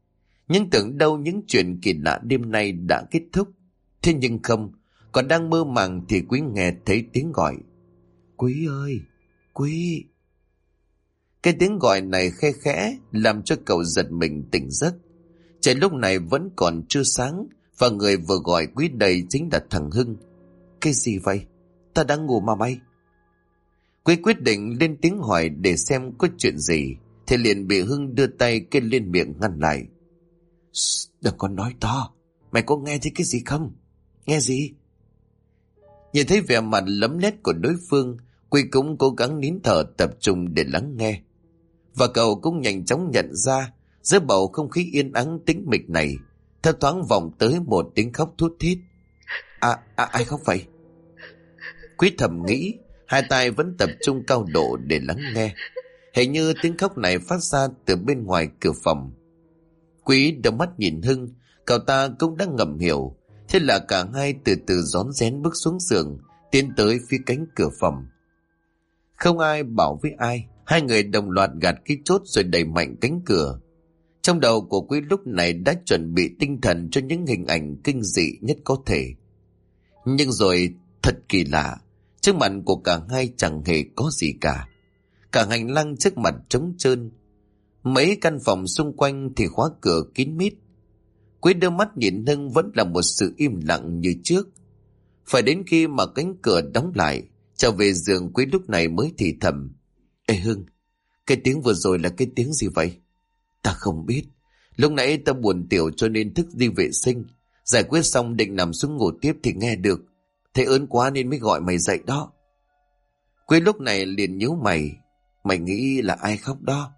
Speaker 1: Nhưng tưởng đâu những chuyện kỳ lạ đêm nay đã kết thúc. Thế nhưng không, còn đang mơ màng thì Quý nghe thấy tiếng gọi. Quý ơi, Quý. Cái tiếng gọi này khe khẽ làm cho cậu giật mình tỉnh giấc. Trời lúc này vẫn còn chưa sáng, và người vừa gọi Quý đây chính là thằng Hưng. Cái gì vậy? Ta đang ngủ mà mày. Quý quyết định lên tiếng hỏi để xem có chuyện gì, thì liền bị Hưng đưa tay kê lên miệng ngăn lại. Đừng có nói to. Mày có nghe thấy cái gì không? Nghe gì? Nhìn thấy vẻ mặt lấm lét của đối phương, Quý cũng cố gắng nín thở tập trung để lắng nghe. Và cậu cũng nhanh chóng nhận ra, giữa bầu không khí yên ắng tĩnh mịch này, thấp thoáng vọng tới một tiếng khóc thút thít. Ai khóc vậy? Quý thầm nghĩ, hai tai vẫn tập trung cao độ để lắng nghe. Hình như tiếng khóc này phát ra từ bên ngoài cửa phòng. Quý đôi mắt nhìn Hưng, cậu ta cũng đã ngầm hiểu. Thế là cả hai từ từ rón rén bước xuống giường, tiến tới phía cánh cửa phòng. Không ai bảo với ai, hai người đồng loạt gạt cái chốt rồi đẩy mạnh cánh cửa. Trong đầu của Quý lúc này đã chuẩn bị tinh thần cho những hình ảnh kinh dị nhất có thể. Nhưng rồi thật kỳ lạ, trước mặt của cả hai chẳng hề có gì cả. Cả hành lang trước mặt trống trơn, mấy căn phòng xung quanh thì khóa cửa kín mít. Quý đưa mắt nhìn Hưng vẫn là một sự im lặng như trước. Phải đến khi mà cánh cửa đóng lại, trở về giường, Quý lúc này mới thì thầm. Ê Hưng, cái tiếng vừa rồi là cái tiếng gì vậy? Ta không biết. Lúc nãy ta buồn tiểu cho nên thức đi vệ sinh. Giải quyết xong định nằm xuống ngủ tiếp thì nghe được. Thấy ớn quá nên mới gọi mày dậy đó. Quý lúc này liền nhíu mày. Mày nghĩ là ai khóc đó?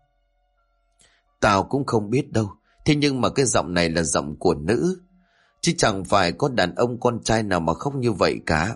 Speaker 1: Tao cũng không biết đâu. Thế nhưng mà cái giọng này là giọng của nữ, chứ chẳng phải có đàn ông con trai nào mà khóc như vậy cả.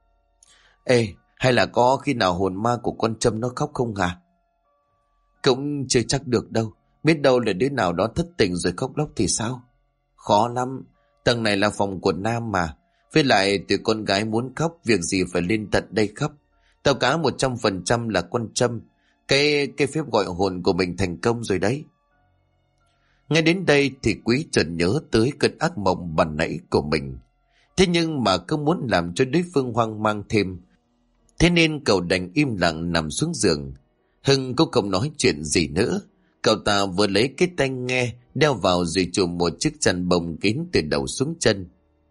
Speaker 1: Ê, hay là có khi nào hồn ma của con Trâm nó khóc không hả? Cũng chưa chắc được đâu. Biết đâu là đứa nào đó thất tình rồi khóc lóc thì sao? Khó lắm. Tầng này là phòng của nam mà. Với lại tụi con gái muốn khóc, việc gì phải lên tận đây khóc. Tao cá 100% là con Trâm. Cái phép gọi hồn của mình thành công rồi đấy. Ngay đến đây thì Quý chợt nhớ tới cơn ác mộng ban nãy của mình. Thế nhưng mà không muốn làm cho đối phương hoang mang thêm. Thế nên cậu đành im lặng nằm xuống giường. Hưng cũng không nói chuyện gì nữa. Cậu ta vừa lấy cái tai nghe đeo vào rồi chùm một chiếc chăn bông kín từ đầu xuống chân.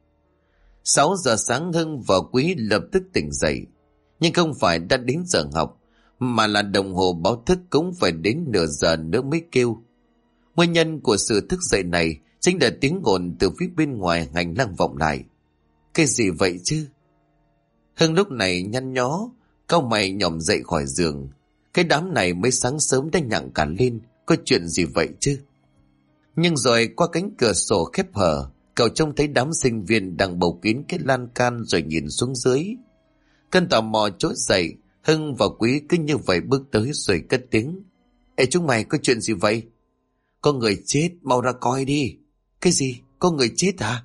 Speaker 1: 6 giờ sáng Hưng và Quý lập tức tỉnh dậy. Nhưng không phải đã đến giờ học, mà là đồng hồ báo thức cũng phải đến nửa giờ nữa mới kêu. Nguyên nhân của sự thức dậy này chính là tiếng ồn từ phía bên ngoài hành lang vọng lại. Cái gì vậy chứ? Hưng lúc này nhăn nhó, cau mày nhòm dậy khỏi giường. Cái đám này mới sáng sớm đã nhặng cả lên, có chuyện gì vậy chứ? Nhưng rồi qua cánh cửa sổ khép hờ, cậu trông thấy đám sinh viên đang bầu kín cái lan can rồi nhìn xuống dưới. Cơn tò mò trỗi dậy, Hưng và Quý cứ như vậy bước tới rồi cất tiếng. Ê chúng mày, có chuyện gì vậy? Có người chết, mau ra coi đi. Cái gì? Có người chết hả?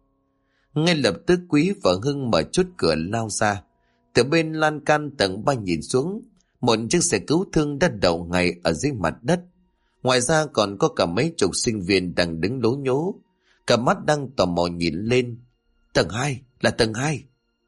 Speaker 1: Ngay lập tức Quý và Hưng mở chốt cửa lao ra. Từ bên lan can tầng 3 nhìn xuống, một chiếc xe cứu thương đã đậu ngay ở dưới mặt đất. Ngoài ra còn có cả mấy chục sinh viên đang đứng lố nhố, cả mắt đang tò mò nhìn lên. Tầng 2, là tầng 2.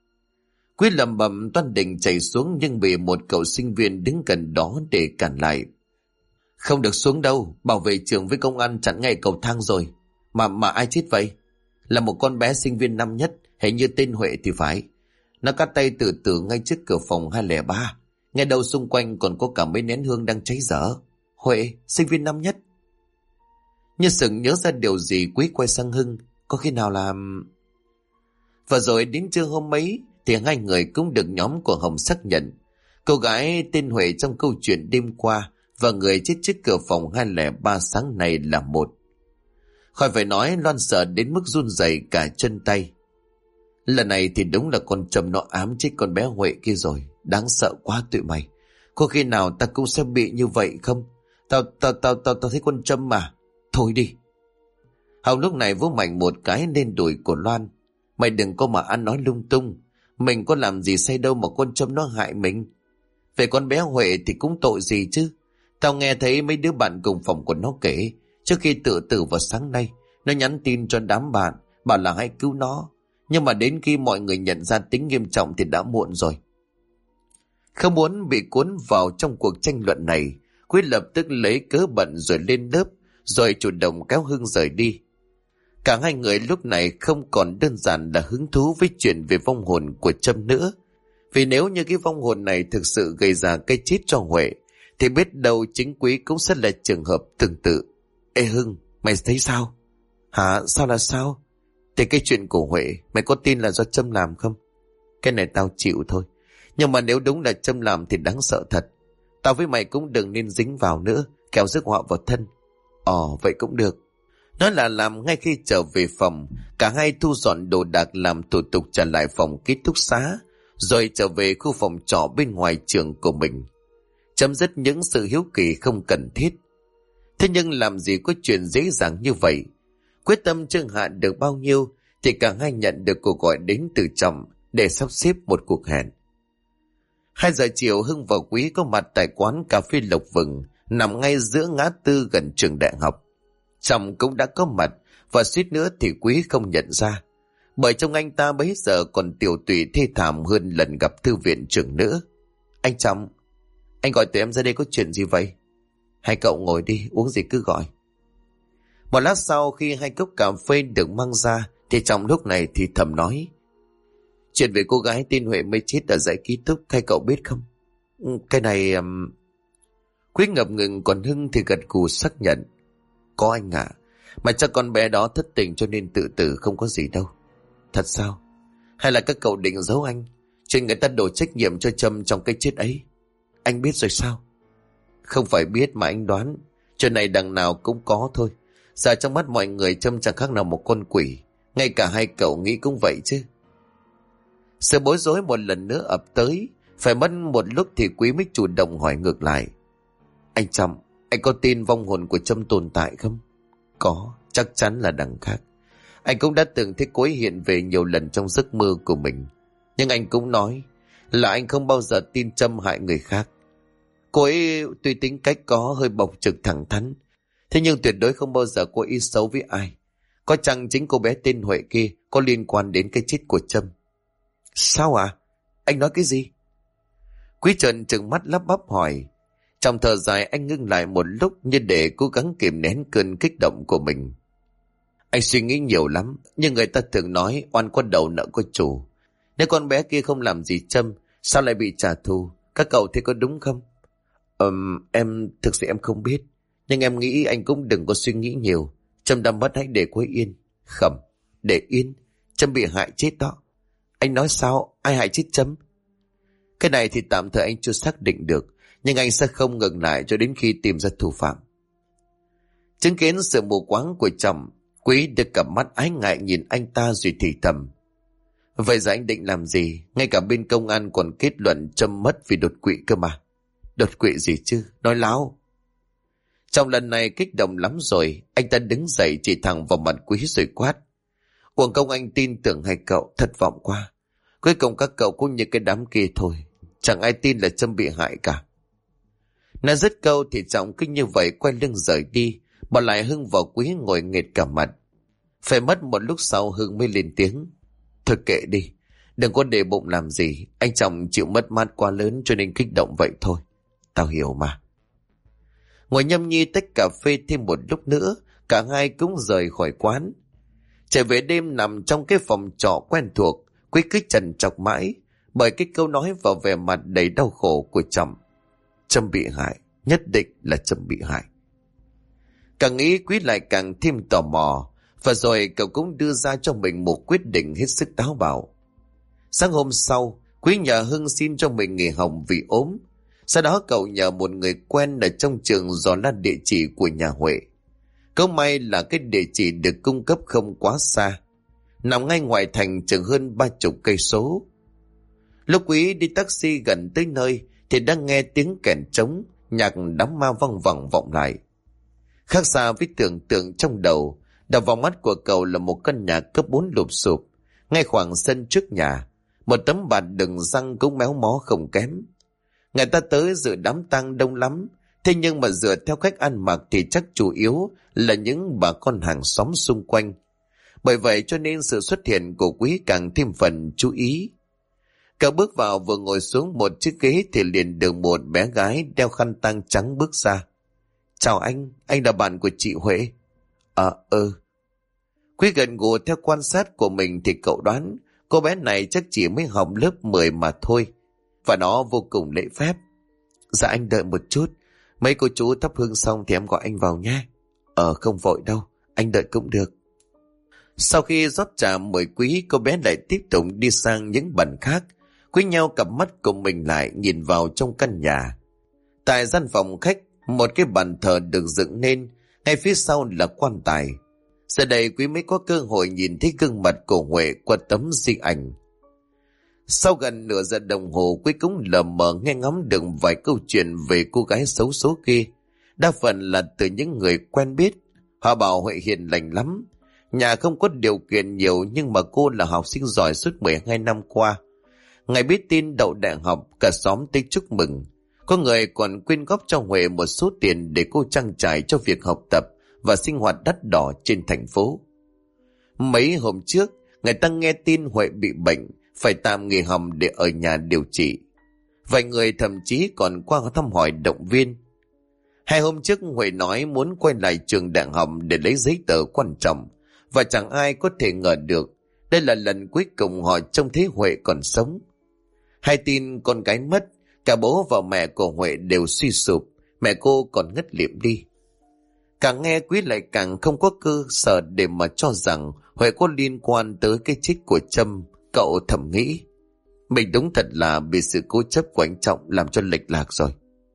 Speaker 1: Quý lẩm bẩm toan định chạy xuống nhưng bị một cậu sinh viên đứng gần đó để cản lại. Không được xuống đâu, bảo vệ trường với công an chặn ngay cầu thang rồi. Mà ai chết vậy? Là một con bé sinh viên năm nhất, hình như tên Huệ thì phải. Nó cắt tay tự tử ngay trước cửa phòng 203. Nghe đâu xung quanh còn có cả mấy nén hương đang cháy dở. Huệ, sinh viên năm nhất. Như sừng nhớ ra điều gì, Quý quay sang Hưng. Có khi nào làm... Và rồi đến trưa hôm ấy thì hai người cũng được nhóm của Hồng xác nhận. Cô gái tên Huệ trong câu chuyện đêm qua và người chết trước cửa phòng 203 sáng nay là một. Khỏi phải nói, Loan sợ đến mức run rẩy cả chân tay. Lần này thì đúng là con Trâm nó ám chết con bé Huệ kia rồi. Đáng sợ quá tụi mày. Có khi nào ta cũng sẽ bị như vậy không? Tao thấy con Trâm mà. Thôi đi. Hồng lúc này vỗ mạnh một cái lên đùi của Loan. Mày đừng có mà ăn nói lung tung. Mình có làm gì sai đâu mà con Trâm nó hại mình. Về con bé Huệ thì cũng tội gì chứ. Tao nghe thấy mấy đứa bạn cùng phòng của nó kể, Trước khi tự tử vào sáng nay, nó nhắn tin cho đám bạn, bảo là hãy cứu nó. Nhưng mà đến khi mọi người nhận ra tính nghiêm trọng thì đã muộn rồi. Không muốn bị cuốn vào trong cuộc tranh luận này, Quý lập tức lấy cớ bận rồi lên lớp, rồi chủ động kéo Hưng rời đi. Cả hai người lúc này không còn đơn giản là hứng thú với chuyện về vong hồn của Trâm nữa. Vì nếu như cái vong hồn này thực sự gây ra cái chết cho Huệ, thì biết đâu chính Quý cũng sẽ là trường hợp tương tự. Ê Hưng, mày thấy sao? Hả? Sao là sao? Thì cái chuyện của Huệ, mày có tin là do Trâm làm không? Cái này tao chịu thôi. Nhưng mà nếu đúng là Trâm làm thì đáng sợ thật. Tao với mày cũng đừng nên dính vào nữa, kẻo rước họa vào thân. Vậy cũng được. Nói là làm. Ngay khi trở về phòng, cả hai thu dọn đồ đạc làm thủ tục trở lại phòng ký túc xá, rồi trở về khu phòng trọ bên ngoài trường của mình. Chấm dứt những sự hiếu kỳ không cần thiết. Thế nhưng làm gì có chuyện dễ dàng như vậy. Quyết tâm chưa hạ được bao nhiêu thì cả hai nhận được cuộc gọi đến từ Trọng để sắp xếp một cuộc hẹn. 2 giờ chiều, Hưng và Quý có mặt tại quán cà phê Lộc Vừng, nằm ngay giữa ngã tư gần trường đại học. Trọng cũng đã có mặt, và suýt nữa thì Quý không nhận ra, bởi trong anh ta bấy giờ còn tiểu tụy thê thảm hơn lần gặp thư viện trưởng nữa. Anh Trọng, anh gọi tụi em ra đây có chuyện gì vậy? Hai cậu ngồi đi, uống gì cứ gọi. Một lát sau, khi 2 cốc cà phê được mang ra, thì Trọng lúc này thì thầm nói: Chuyện về cô gái tên Huệ mới chết ở dãy ký túc, hai cậu biết không? Cái này... Quý ngập ngừng, còn Hưng thì gật gù xác nhận: Có anh ạ, mà chắc con bé đó thất tình cho nên tự tử, không có gì đâu. Thật sao? Hay là các cậu định giấu anh, chuyện người ta đổ trách nhiệm cho Trâm trong cái chết ấy? Anh biết rồi sao? Không phải biết mà anh đoán. Chuyện này đằng nào cũng có thôi. Giờ trong mắt mọi người Trâm chẳng khác nào một con quỷ. Ngay cả hai cậu nghĩ cũng vậy chứ. Sự bối rối một lần nữa ập tới. Phải mất một lúc thì Quý mới chủ động hỏi ngược lại: Anh Trọng, anh có tin vong hồn của Trâm tồn tại không? Có, chắc chắn là đằng khác. Anh cũng đã từng thấy cô ấy hiện về nhiều lần trong giấc mơ của mình. Nhưng anh cũng nói là anh không bao giờ tin Trâm hại người khác. Cô ấy tuy tính cách có hơi bộc trực thẳng thắn, thế nhưng tuyệt đối không bao giờ có ý xấu với ai. Có chăng chính cô bé tên Huệ kia có liên quan đến cái chết của Trâm? Sao à? Anh nói cái gì? Quý Trần trừng mắt lắp bắp hỏi. Trong thở dài, anh ngưng lại một lúc như để cố gắng kìm nén cơn kích động của mình. Anh suy nghĩ nhiều lắm, nhưng người ta thường nói oan có đầu nợ có chủ. Nếu con bé kia không làm gì Trâm, sao lại bị trả thù? Các cậu thấy có đúng không? Em thực sự em không biết, nhưng em nghĩ anh cũng đừng có suy nghĩ nhiều. Trâm đã mất, hãy để cô ấy yên. Khẩm, để yên? Trâm bị hại chết đó. Anh nói sao? Ai hại chết Trâm? Cái này thì tạm thời anh chưa xác định được, nhưng anh sẽ không ngừng lại cho đến khi tìm ra thủ phạm. Chứng kiến sự mù quáng của Trọng, Quý được cặp mắt ái ngại nhìn anh ta rồi thì thầm: Vậy giờ anh định làm gì? Ngay cả bên công an còn kết luận Trâm mất vì đột quỵ cơ mà. Đột quỵ gì chứ? Nói láo. Trong lần này kích động lắm rồi, anh ta đứng dậy chỉ thẳng vào mặt Quý rồi quát: Uổng công anh tin tưởng hai cậu, thất vọng quá. Cuối cùng các cậu cũng như cái đám kia thôi, chẳng ai tin là Trâm bị hại cả. Nói dứt câu thì Trọng cứ như vậy quay lưng rời đi, bỏ lại Hưng và Quý ngồi nghệt cả mặt. Phải mất một lúc sau Hưng mới lên tiếng: Thôi kệ đi, đừng có để bụng làm gì. Anh Trọng chịu mất mát quá lớn cho nên kích động vậy thôi. Tao hiểu mà. Ngồi nhâm nhi tách cà phê thêm một lúc nữa, cả hai cũng rời khỏi quán. Trở về đêm nằm trong cái phòng trọ quen thuộc, Quý cứ trằn trọc mãi bởi cái câu nói và vẻ mặt đầy đau khổ của Trọng. Trâm bị hại, nhất định là Trâm bị hại. Càng nghĩ Quý lại càng thêm tò mò, và rồi cậu cũng đưa ra cho mình một quyết định hết sức táo bạo. Sáng hôm sau, Quý nhờ Hưng xin cho mình nghỉ học vì ốm. Sau đó cậu nhờ một người quen ở trong trường dò la địa chỉ của nhà Huệ. Câu may là cái địa chỉ được cung cấp không quá xa, nằm ngay ngoài thành chừng hơn 30 cây số. Lúc Quý đi taxi gần tới nơi thì đang nghe tiếng kèn trống, nhạc đám ma văng vẳng vọng lại. Khác xa với tưởng tượng trong đầu, đập vào mắt của cậu là một căn nhà cấp 4 lụp sụp, ngay khoảng sân trước nhà, một tấm bạt đựng răng cũng méo mó không kém. Người ta tới dự đám tang đông lắm, Thế nhưng mà dựa theo cách ăn mặc thì chắc chủ yếu là những bà con hàng xóm xung quanh. Bởi vậy cho nên sự xuất hiện của Quý càng thêm phần chú ý. Cậu bước vào vừa ngồi xuống một chiếc ghế thì liền được một bé gái đeo khăn tang trắng bước ra. Chào anh là bạn của chị Huệ. Quý gần gù theo quan sát của mình thì cậu đoán cô bé này chắc chỉ mới học lớp 10 mà thôi. Và nó vô cùng lễ phép. Dạ anh đợi một chút. Mấy cô chú thắp hương xong thì em gọi anh vào nhé. Không vội đâu, anh đợi cũng được. Sau khi rót trà mời Quý, cô bé lại tiếp tục đi sang những bàn khác. Quý nhau cặp mắt của mình lại nhìn vào trong căn nhà. Tại gian phòng khách, một cái bàn thờ được dựng nên, ngay phía sau là quan tài. Giờ đây Quý mới có cơ hội nhìn thấy gương mặt của Huệ qua tấm di ảnh. Sau gần nửa giờ đồng hồ, Quý cũng lờ mờ nghe ngóng được vài câu chuyện về cô gái xấu số kia. Đa phần là từ những người quen biết. Họ bảo Huệ hiền lành lắm. Nhà không có điều kiện nhiều nhưng mà cô là học sinh giỏi suốt 12 năm qua. Ngày biết tin đậu đại học, cả xóm tới chúc mừng. Có người còn quyên góp cho Huệ một số tiền để cô trang trải cho việc học tập và sinh hoạt đắt đỏ trên thành phố. Mấy hôm trước, người ta nghe tin Huệ bị bệnh, phải tạm nghỉ học để ở nhà điều trị. Vài người thậm chí còn qua thăm hỏi động viên. 2 hôm trước Huệ nói muốn quay lại trường đại học để lấy giấy tờ quan trọng, và chẳng ai có thể ngờ được đây là lần cuối cùng họ trông thấy Huệ còn sống. Hay tin con gái mất, cả bố và mẹ của Huệ đều suy sụp, mẹ cô còn ngất liệm đi. Càng nghe Quý lại càng không có cơ sở để mà cho rằng Huệ có liên quan tới cái chết của Trâm. Cậu thầm nghĩ, mình đúng thật là bị sự cố chấp của anh Trọng làm cho lệch lạc rồi.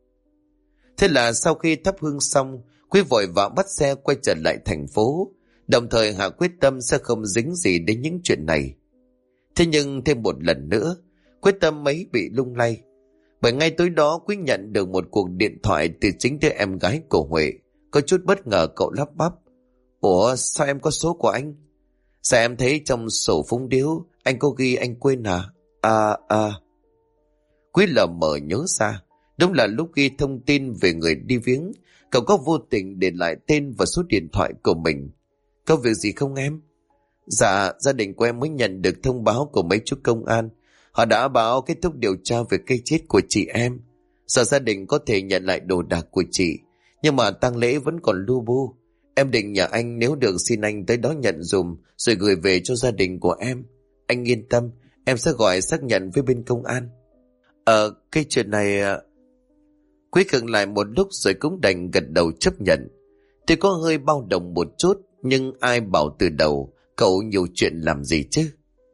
Speaker 1: Thế là sau khi thắp hương xong, Quý vội vã bắt xe quay trở lại thành phố, đồng thời hạ quyết tâm sẽ không dính gì đến những chuyện này. Thế nhưng thêm một lần nữa, quyết tâm ấy bị lung lay. Bởi ngay tối đó Quý nhận được một cuộc điện thoại từ chính đứa em gái của Huệ. Có chút bất ngờ cậu lắp bắp. Ủa sao em có số của anh? Sao em thấy trong sổ phúng điếu anh có ghi anh quên à? Quý lờ mờ nhớ ra, đúng là lúc ghi thông tin về người đi viếng, cậu có vô tình để lại tên và số điện thoại của mình. Có việc gì không em? Dạ, gia đình của em mới nhận được thông báo của mấy chú công an. Họ đã báo kết thúc điều tra về cái chết của chị em. Giờ gia đình có thể nhận lại đồ đạc của chị, nhưng mà tang lễ vẫn còn lu bu. Em định nhờ anh nếu được xin anh tới đó nhận dùm rồi gửi về cho gia đình của em. Anh yên tâm, em sẽ gọi xác nhận với bên công an. Cái chuyện này... Quý khựng lại một lúc rồi cũng đành gật đầu chấp nhận. Thì có hơi bao động một chút, nhưng ai bảo từ đầu cậu nhiều chuyện làm gì chứ.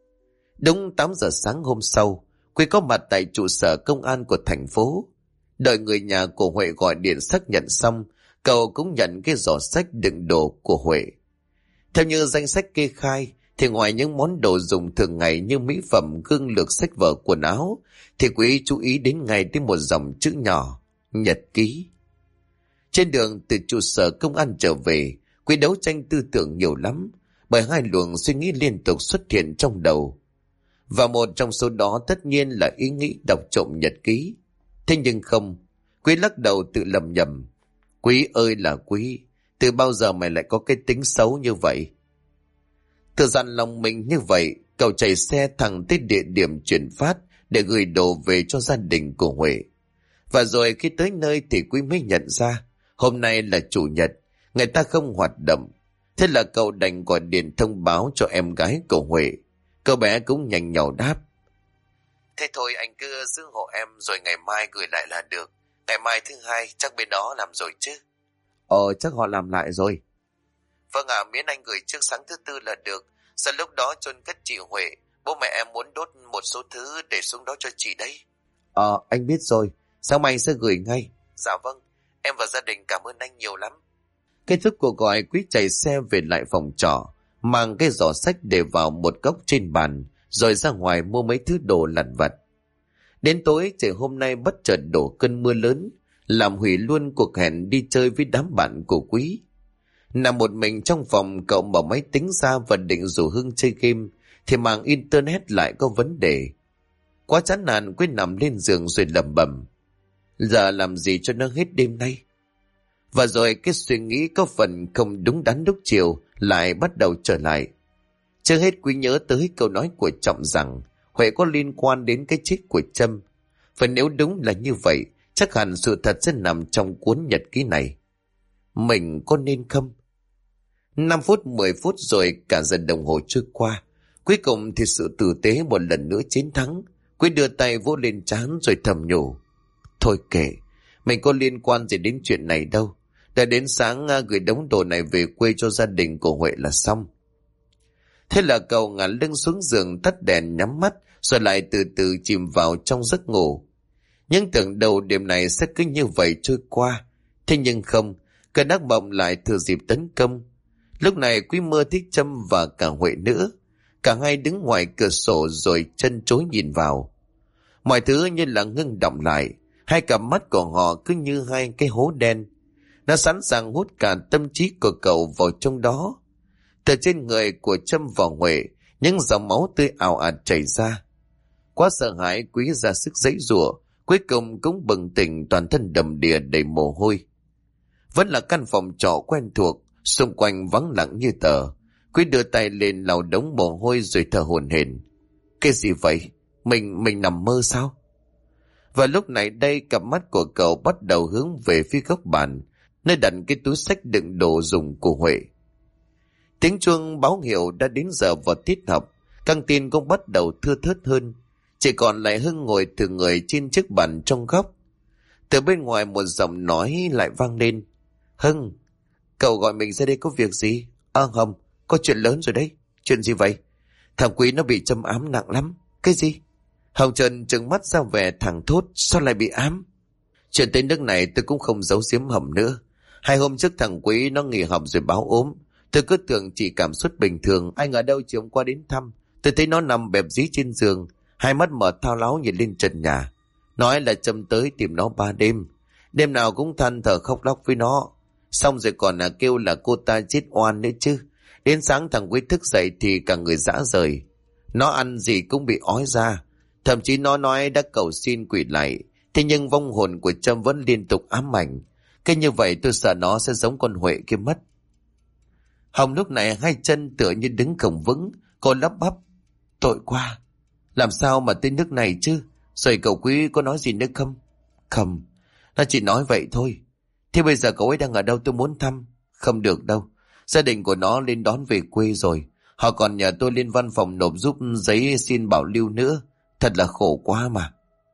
Speaker 1: Đúng 8 giờ sáng hôm sau, Quý có mặt tại trụ sở công an của thành phố. Đợi người nhà của Huệ gọi điện xác nhận xong, cậu cũng nhận cái giỏ sách đựng đồ của Huệ. Theo như danh sách kê khai, thì ngoài những món đồ dùng thường ngày như mỹ phẩm, gương lược, sách vở, quần áo, thì Quý chú ý đến ngay đến một dòng chữ nhỏ: nhật ký. Trên đường từ trụ sở công an trở về, Quý đấu tranh tư tưởng nhiều lắm, bởi hai luồng suy nghĩ liên tục xuất hiện trong đầu. Và một trong số đó tất nhiên là ý nghĩ đọc trộm nhật ký. Thế nhưng không, Quý lắc đầu tự lầm nhầm. Quý ơi là Quý, từ bao giờ mày lại có cái tính xấu như vậy? Tự dặn lòng mình như vậy, cậu chạy xe thẳng tới địa điểm chuyển phát để gửi đồ về cho gia đình của Huệ. Và rồi khi tới nơi thì Quý mới nhận ra hôm nay là chủ nhật, người ta không hoạt động. Thế là cậu đành gọi điện thông báo cho em gái của Huệ. Cậu bé cũng nhanh nhảu đáp: Thế thôi anh cứ giữ hộ em rồi ngày mai gửi lại là được. Ngày mai thứ Hai chắc bên đó làm rồi chứ? Chắc họ làm lại rồi. Vâng ạ, miễn anh gửi trước sáng thứ Tư là được. Sau lúc đó chôn cất chị Huệ, bố mẹ em muốn đốt một số thứ để xuống đó cho chị đấy. Anh biết rồi, sáng mai sẽ gửi ngay. Dạ vâng, em và gia đình cảm ơn anh nhiều lắm. Kết thúc cuộc gọi, Quý chạy xe về lại phòng trọ, mang cái giỏ sách để vào một góc trên bàn, rồi ra ngoài mua mấy thứ đồ lặt vặt. Đến tối trời hôm nay bất chợt đổ cơn mưa lớn, làm hủy luôn cuộc hẹn đi chơi với đám bạn của Quý. Nằm một mình trong phòng, cậu mở máy tính ra và định rủ Hưng chơi game, thì mạng internet lại có vấn đề. Quá chán nản, Quý nằm lên giường rồi lẩm bẩm: Giờ làm gì cho nó hết đêm nay? Và rồi cái suy nghĩ có phần không đúng đắn lúc chiều lại bắt đầu trở lại. Chưa hết Quý nhớ tới câu nói của Trọng rằng Huệ có liên quan đến cái chết của Trâm. Và nếu đúng là như vậy, chắc hẳn sự thật sẽ nằm trong cuốn nhật ký này. Mình có nên không? 5 phút 10 phút rồi cả giờ đồng hồ trôi qua. Cuối cùng thì sự tử tế một lần nữa chiến thắng. Quý đưa tay vỗ lên trán rồi thầm nhủ. Thôi kệ, mình có liên quan gì đến chuyện này đâu. Đã đến sáng gửi đống đồ này về quê cho gia đình của Huệ là xong. Thế là cậu ngả lưng xuống giường tắt đèn nhắm mắt rồi lại từ từ chìm vào trong giấc ngủ. Nhưng tưởng đầu đêm này sẽ cứ như vậy trôi qua. Thế nhưng không, cơn ác mộng lại thừa dịp tấn công. Lúc này Quý mơ thấy Trâm và cả Huệ nữa. Cả hai đứng ngoài cửa sổ rồi chân chối nhìn vào. Mọi thứ như là ngưng động lại. Hai cặp mắt của họ cứ như hai cái hố đen. Nó sẵn sàng hút cả tâm trí của cậu vào trong đó. Từ trên người của Trâm và Huệ, những dòng máu tươi ào ạt chảy ra. Quá sợ hãi, Quý ra sức giãy giụa, cuối cùng cũng bừng tỉnh, toàn thân đầm đìa đầy mồ hôi. Vẫn là căn phòng trọ quen thuộc, xung quanh vắng lặng như tờ. Quý đưa tay lên lau đống mồ hôi rồi thở hổn hển. Cái gì vậy? Mình nằm mơ sao? Và lúc này đây cặp mắt của cậu bắt đầu hướng về phía góc bàn, nơi đặt cái túi xách đựng đồ dùng của Huệ. Tiếng chuông báo hiệu đã đến giờ vào tiết học, căng tin cũng bắt đầu thưa thớt hơn. Chỉ còn lại Hưng ngồi từ người trên chiếc bàn trong góc. Từ bên ngoài một giọng nói lại vang lên. Hưng, cậu gọi mình ra đây có việc gì? Hồng, có chuyện lớn rồi đấy. Chuyện gì vậy? Thằng Quý nó bị châm ám nặng lắm. Cái gì? Hồng Trần trừng mắt ra vẻ thẳng thốt. Sao lại bị ám? Chuyện tới nước này tôi cũng không giấu giếm Hồng nữa. 2 hôm trước thằng Quý nó nghỉ học rồi báo ốm. Tôi cứ tưởng chỉ cảm xúc bình thường. Ai ngờ đâu chiều hôm qua đến thăm, tôi thấy nó nằm bẹp dí trên giường, hai mắt mở thao láo nhìn lên trần nhà. Nói là Trâm tới tìm nó 3 đêm. Đêm nào cũng than thở khóc lóc với nó. Xong rồi còn kêu là cô ta chết oan nữa chứ. Đến sáng thằng Quý thức dậy thì cả người rã rời. Nó ăn gì cũng bị ói ra. Thậm chí nó nói đã cầu xin quỷ lại. Thế nhưng vong hồn của Trâm vẫn liên tục ám ảnh. Cái như vậy tôi sợ nó sẽ giống con Huệ kia mất. Hồng lúc này hai chân tựa như đứng không vững. Cô lắp bắp. Tội quá. Làm sao mà tới nước này chứ? Rồi cậu Quý có nói gì nữa không? Không. Nó chỉ nói vậy thôi. Thế bây giờ cậu ấy đang ở đâu tôi muốn thăm? Không được đâu. Gia đình của nó lên đón về quê rồi. Họ còn nhờ tôi lên văn phòng nộp giúp giấy xin bảo lưu nữa. Thật là khổ quá mà.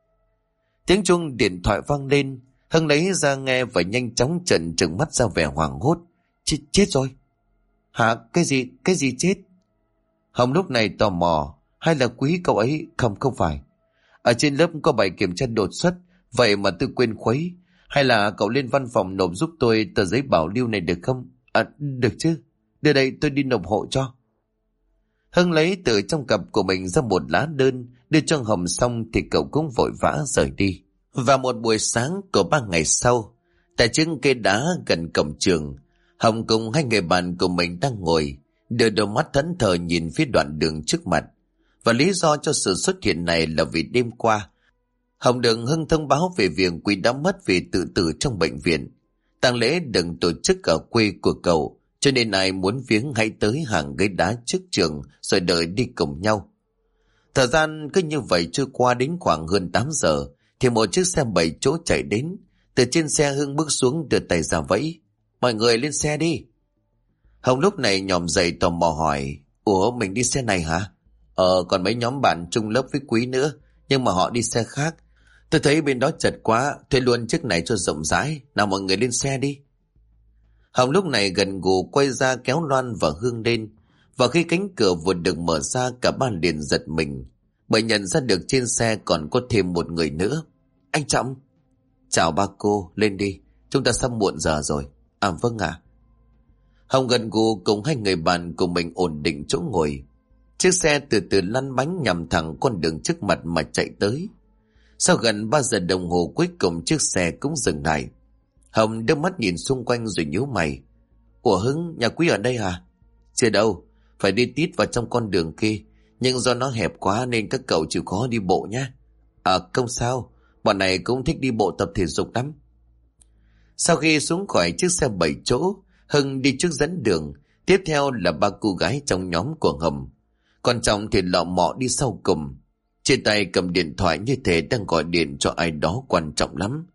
Speaker 1: Tiếng chuông điện thoại vang lên. Hưng lấy ra nghe và nhanh chóng trừng mắt ra vẻ hoảng hốt. Chết rồi. Hả? Cái gì chết? Hồng lúc này tò mò. Hay là Quý cậu ấy? Không phải. Ở trên lớp có bài kiểm tra đột xuất, vậy mà tôi quên khuấy. Hay là cậu lên văn phòng nộp giúp tôi tờ giấy bảo lưu này được không? Được chứ. Đưa đây tôi đi nộp hộ cho. Hưng lấy từ trong cặp của mình ra một lá đơn, đưa cho Hồng xong thì cậu cũng vội vã rời đi. Và một buổi sáng của 3 ngày sau, tại chiếc cây đá gần cổng trường, Hồng cùng 2 người bạn của mình đang ngồi, đưa đôi mắt thẫn thờ nhìn phía đoạn đường trước mặt. Và lý do cho sự xuất hiện này là vì đêm qua, Hồng được Hưng thông báo về việc Quý đã mất vì tự tử trong bệnh viện. Tang lễ đừng tổ chức ở quê của cậu, cho nên ai muốn viếng hãy tới hàng ghế đá trước trường rồi đợi đi cùng nhau. Thời gian cứ như vậy trôi qua, đến khoảng hơn 8 giờ thì một chiếc xe 7 chỗ chạy đến. Từ trên xe Hưng bước xuống đưa tay ra vẫy. Mọi người lên xe đi. Hồng lúc này nhòm dậy tò mò hỏi. Ủa mình đi xe này hả? Còn mấy nhóm bạn chung lớp với Quý nữa, nhưng mà họ đi xe khác. Tôi thấy bên đó chật quá, thuê luôn chiếc này cho rộng rãi. Nào mọi người lên xe đi. Hồng lúc này gần gù quay ra kéo Loan và Hương lên. Và khi cánh cửa vừa được mở ra, cả ba liền giật mình, bởi nhận ra được trên xe còn có thêm một người nữa. Anh Trọng. Chào ba cô, lên đi, chúng ta sắp muộn giờ rồi. Vâng ạ. Hồng gần gù cùng 2 người bạn của mình ổn định chỗ ngồi. Chiếc xe từ từ lăn bánh nhằm thẳng con đường trước mặt mà chạy tới. Sau gần 3 giờ đồng hồ cuối cùng chiếc xe cũng dừng lại. Hồng đưa mắt nhìn xung quanh rồi nhíu mày. Ủa Hưng, nhà Quý ở đây hả? Chưa đâu, phải đi tít vào trong con đường kia, nhưng do nó hẹp quá nên các cậu chịu khó đi bộ nhé. Không sao, bọn này cũng thích đi bộ tập thể dục lắm. Sau khi xuống khỏi chiếc xe 7 chỗ, Hưng đi trước dẫn đường, tiếp theo là ba cô gái trong nhóm của Hồng. Còn Trọng thì lọ mọ đi sau cùng, trên tay cầm điện thoại như thể đang gọi điện cho ai đó quan trọng lắm.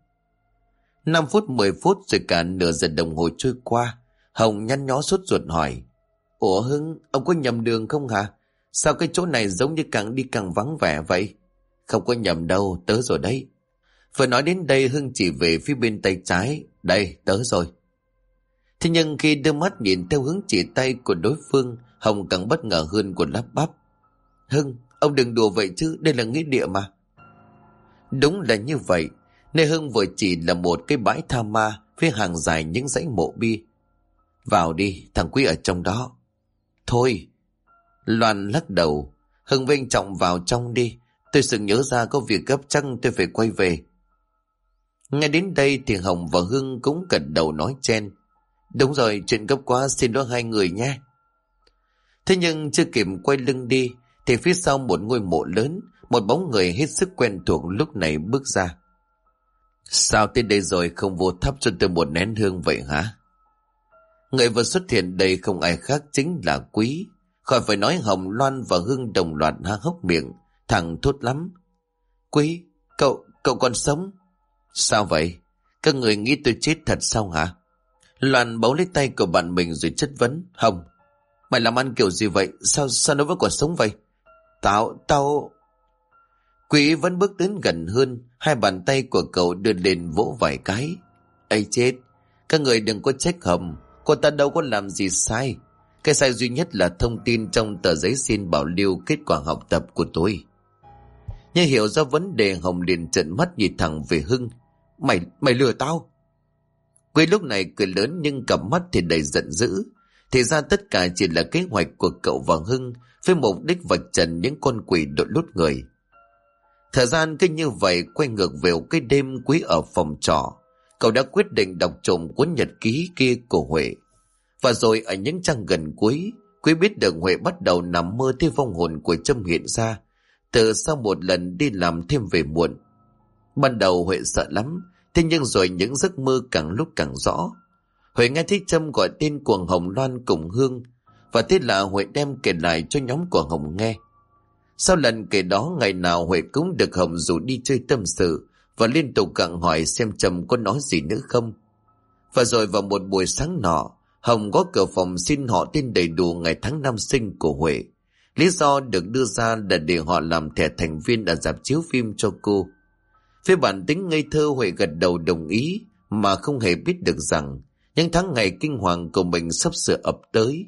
Speaker 1: 5 phút 10 phút rồi cả nửa giờ đồng hồ trôi qua. Hồng nhăn nhó sốt ruột hỏi: Ủa Hưng, ông có nhầm đường không hả? Sao cái chỗ này giống như càng đi càng vắng vẻ vậy? Không có nhầm đâu, tớ rồi đấy. Vừa nói đến đây Hưng chỉ về phía bên tay trái: Đây, tớ rồi. Thế nhưng khi đưa mắt nhìn theo hướng chỉ tay của đối phương, Hồng càng bất ngờ hơn của lắp bắp: Hưng, ông đừng đùa vậy chứ, đây là nghĩa địa mà. Đúng là như vậy, nơi Hưng vừa chỉ là một cái bãi tha ma với hàng dài những dãy mộ bi. Vào đi, thằng Quý ở trong đó. Thôi. Loan lắc đầu: Hưng với anh Trọng vào trong đi, tôi sực nhớ ra có việc gấp chăng tôi phải quay về. Ngay đến đây thì Hồng và Hưng cũng gật đầu nói chen: Đúng rồi, chuyện gấp quá, xin lỗi hai người nhé. Thế nhưng chưa kịp quay lưng đi thì phía sau một ngôi mộ lớn, một bóng người hết sức quen thuộc lúc này bước ra. Sao tới đây rồi không vô thắp cho tôi một nén hương vậy hả? Người vừa xuất hiện đây không ai khác chính là Quý. Khỏi phải nói, Hồng, Loan và Hưng đồng loạt há hốc miệng, thằng thốt lắm: Quý, cậu còn sống? Sao vậy? Các người nghĩ tôi chết thật sao hả? Loan bấu lấy tay của bạn mình rồi chất vấn: Hồng, mày làm ăn kiểu gì vậy? Sao nó vẫn còn sống vậy? Tao... Quý vẫn bước đến gần hơn, hai bàn tay của cậu đưa lên vỗ vài cái. Ây chết, các người đừng có trách Hồng, cô ta đâu có làm gì sai. Cái sai duy nhất là thông tin trong tờ giấy xin bảo lưu kết quả học tập của tôi. Nhưng hiểu ra vấn đề, Hồng liền trợn mắt nhìn thẳng về Hưng: Mày lừa tao? Quý lúc này cười lớn nhưng cặp mắt thì đầy giận dữ. Thì ra tất cả chỉ là kế hoạch của cậu và Hưng với mục đích vạch trần những con quỷ đội lốt người. Thời gian cứ như vậy quay ngược về cái đêm Quý ở phòng trọ. Cậu đã quyết định đọc trộm cuốn nhật ký kia của Huệ. Và rồi ở những trang gần cuối, Quý biết được Huệ bắt đầu nằm mơ thấy vong hồn của Trâm hiện ra từ sau một lần đi làm thêm về muộn. Ban đầu Huệ sợ lắm, thế nhưng rồi những giấc mơ càng lúc càng rõ. Huệ nghe thấy Trâm gọi tên của Hồng, Loan cùng Hương, và thế là Huệ đem kể lại cho nhóm của Hồng nghe. Sau lần kể đó, ngày nào Huệ cũng được Hồng rủ đi chơi tâm sự và liên tục gặng hỏi xem Trâm có nói gì nữa không. Và rồi vào một buổi sáng nọ, Hồng gõ cửa phòng xin họ tên đầy đủ ngày tháng năm sinh của Huệ. Lý do được đưa ra là để họ làm thẻ thành viên ở rạp chiếu phim cho cô. Với bản tính ngây thơ, Huệ gật đầu đồng ý mà không hề biết được rằng những tháng ngày kinh hoàng của mình sắp sửa ập tới.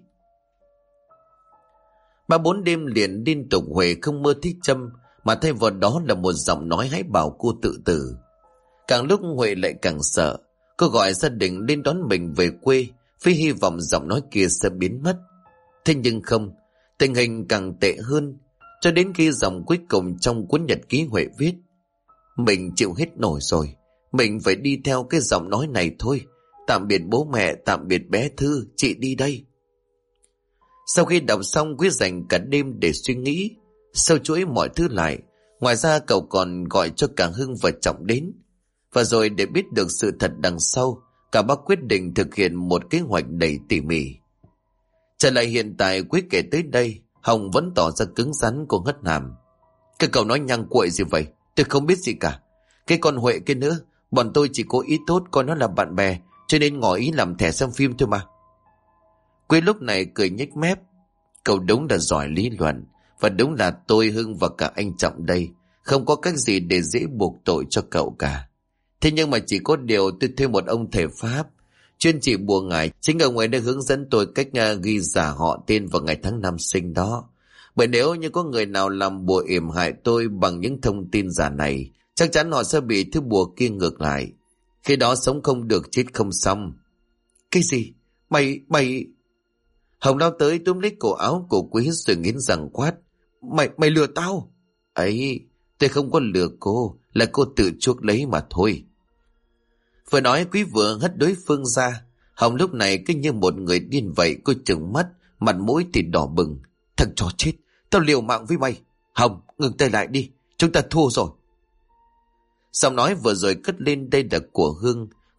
Speaker 1: 3-4 đêm liền liên tục Huệ không mơ thấy Trâm, mà thay vào đó là một giọng nói hãy bảo cô tự tử. Càng lúc Huệ lại càng sợ. Cô gọi gia đình lên đón mình về quê với hy vọng giọng nói kia sẽ biến mất. Thế nhưng không, tình hình càng tệ hơn, cho đến khi dòng cuối cùng trong cuốn nhật ký Huệ viết: Mình chịu hết nổi rồi, mình phải đi theo cái giọng nói này thôi. Tạm biệt bố mẹ, tạm biệt bé Thư, chị đi đây. Sau khi đọc xong, Quý dành cả đêm để suy nghĩ, sâu chuỗi mọi thứ lại. Ngoài ra cậu còn gọi cho cả Hưng và Trọng đến. Và rồi để biết được sự thật đằng sau, cả ba quyết định thực hiện một kế hoạch đầy tỉ mỉ. Trở lại hiện tại, Quý kể tới đây, Hồng vẫn tỏ ra cứng rắn. Cô hất hàm: Cái cậu nói nhăng cuội gì vậy? Tôi không biết gì cả. Cái con Huệ kia nữa, bọn tôi chỉ có ý tốt coi nó là bạn bè, cho nên ngỏ ý làm thẻ xem phim thôi mà. Quý lúc này cười nhếch mép: Cậu đúng là giỏi lý luận, và đúng là tôi, Hưng và cả anh Trọng đây không có cách gì để dễ buộc tội cho cậu cả. Thế nhưng mà chỉ có điều tôi thuê một ông thầy Pháp chuyên trị bùa ngải. Chính ông ấy đã hướng dẫn tôi cách ghi giả họ tên và ngày tháng năm sinh đó. Bởi nếu như có người nào làm bùa yểm hại tôi bằng những thông tin giả này, chắc chắn họ sẽ bị thứ bùa kia ngược lại. Khi đó sống không được, chết không xong. Cái gì? Mày... Hồng lao tới túm lấy cổ áo của Quý rồi nghiến răng quát: Mày lừa tao? Ấy, tôi không có lừa cô, là cô tự chuốc lấy mà thôi. Vừa nói Quý vừa hất đối phương ra. Hồng lúc này cứ như một người điên vậy. Cô trừng mắt, mặt mũi thì đỏ bừng: Thằng chó chết, tao liều mạng với mày. Hồng, ngừng tay lại đi, chúng ta thua rồi. Giọng nói vừa rồi cất lên đây là của Hương.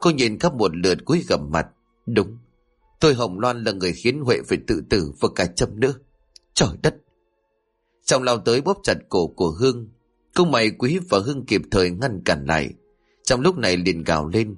Speaker 1: Cô nhìn khắp một lượt cúi gằm mặt. Đúng, tôi Hồng Loan là người khiến Huệ phải tự tử và cả Trâm nữa. Trời đất! Trọng lao tới bóp chặt cổ của Hương. Cô mày Quý và Hương kịp thời ngăn cản lại. Trong lúc này liền gào lên.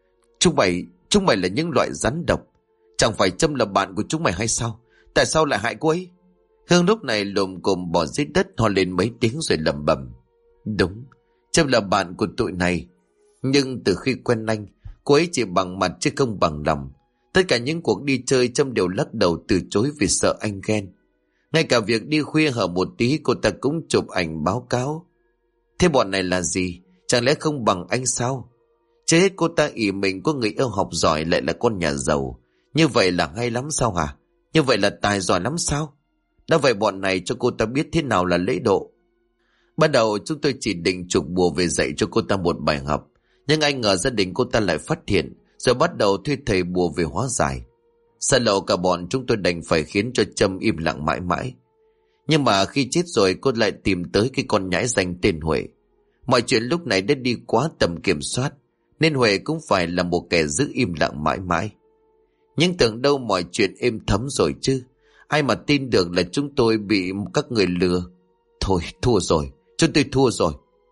Speaker 1: Chúng mày là những loại rắn độc. Chẳng phải Trâm là bạn của chúng mày hay sao? Tại sao lại hại cô ấy? Hương lúc này lồm cồm bò dưới đất ho lên mấy tiếng rồi lẩm bẩm. Đúng, Trâm là bạn của tụi này. Nhưng từ khi quen anh, cô ấy chỉ bằng mặt chứ không bằng lòng. Tất cả những cuộc đi chơi Trâm đều lắc đầu từ chối vì sợ anh ghen. Ngay cả việc đi khuya hở một tí cô ta cũng chụp ảnh báo cáo. Thế bọn này là gì? Chẳng lẽ không bằng anh sao? Chết, cô ta ỷ mình có người yêu học giỏi lại là con nhà giàu. Như vậy là hay lắm sao hả? Như vậy là tài giỏi lắm sao? Đã vậy bọn này cho cô ta biết thế nào là lễ độ. Ban đầu chúng tôi chỉ định chụp bùa về dạy cho cô ta một bài học. Nhưng ai ngờ gia đình cô ta lại phát hiện, rồi bắt đầu thuê thầy bùa về hóa giải. Sợ lộ cả bọn chúng tôi đành phải khiến cho Trâm im lặng mãi mãi. Nhưng mà khi chết rồi cô lại tìm tới cái con nhãi danh tên Huệ. Mọi chuyện lúc này đã đi quá tầm kiểm soát, nên Huệ cũng phải là một kẻ giữ im lặng mãi mãi. Nhưng tưởng đâu mọi chuyện êm thấm rồi chứ. Ai mà tin được là chúng tôi bị các người lừa. Thôi thua rồi, chúng tôi thua rồi.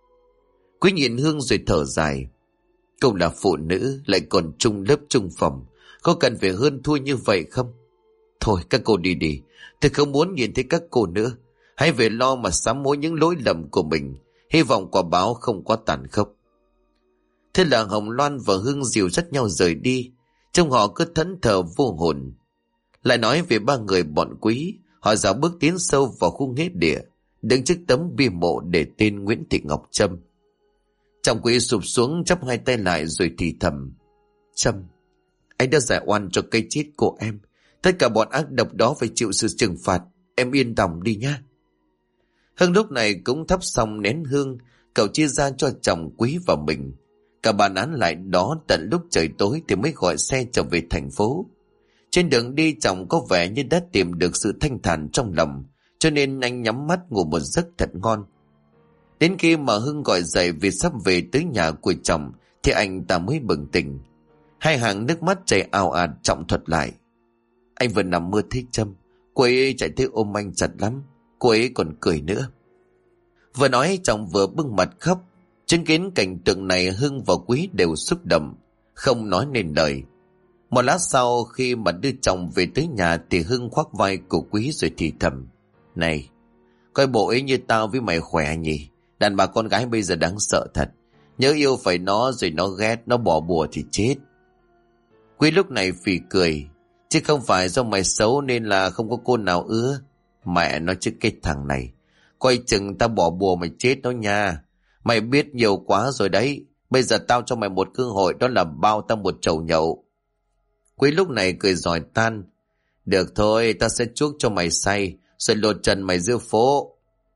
Speaker 1: Quý nhìn Hương rồi thở dài. Cô là phụ nữ, lại còn chung lớp chung phòng, có cần phải hơn thua như vậy không? Thôi các cô đi đi, tôi không muốn nhìn thấy các cô nữa. Hãy về lo mà sám hối những lỗi lầm của mình. Hy vọng quả báo không quá tàn khốc. Thế là Hồng Loan và Hương dìu dắt nhau rời đi. Trông họ cứ thẫn thờ vô hồn. Lại nói về ba người bọn Quý, họ dạo bước tiến sâu vào khu nghĩa địa, đứng trước tấm bia mộ để tên Nguyễn Thị Ngọc Trâm. Trọng Quý sụp xuống chắp hai tay lại rồi thì thầm. Trâm, anh đã giải oan cho cái chết của em. Tất cả bọn ác độc đó phải chịu sự trừng phạt. Em yên lòng đi nhá. Hưng lúc này cũng thắp xong nén hương, cậu chia ra cho chồng Quý và mình. Cả bàn án lại đó tận lúc trời tối thì mới gọi xe trở về thành phố. Trên đường đi chồng có vẻ như đã tìm được sự thanh thản trong lòng, cho nên anh nhắm mắt ngủ một giấc thật ngon. Đến khi mà Hưng gọi dậy vì sắp về tới nhà của chồng thì anh ta mới bừng tỉnh. Hai hàng nước mắt chảy ào ạt Trọng thuật lại. Anh vừa nằm mơ thấy Trâm, cô ấy chạy tới ôm anh chặt lắm, cô ấy còn cười nữa. Vừa nói chồng vừa bưng mặt khóc. Chứng kiến cảnh tượng này Hưng và Quý đều xúc động, không nói nên lời. Một lát sau khi mà đưa chồng về tới nhà thì Hưng khoác vai của Quý rồi thì thầm. Này, coi bộ ấy như tao với mày khỏe nhỉ. Đàn bà con gái bây giờ đáng sợ thật. Nhớ yêu phải nó rồi nó ghét, nó bỏ bùa thì chết. Quý lúc này phì cười. Chứ không phải do mày xấu nên là không có cô nào ưa. Mẹ nó chứ cái thằng này. Coi chừng tao bỏ bùa mày chết đó nha. Mày biết nhiều quá rồi đấy. Bây giờ tao cho mày một cơ hội, đó là bao tao một chầu nhậu. Quý lúc này cười giỏi tan. Được thôi, tao sẽ chuốc cho mày say, rồi lột trần mày giữa phố.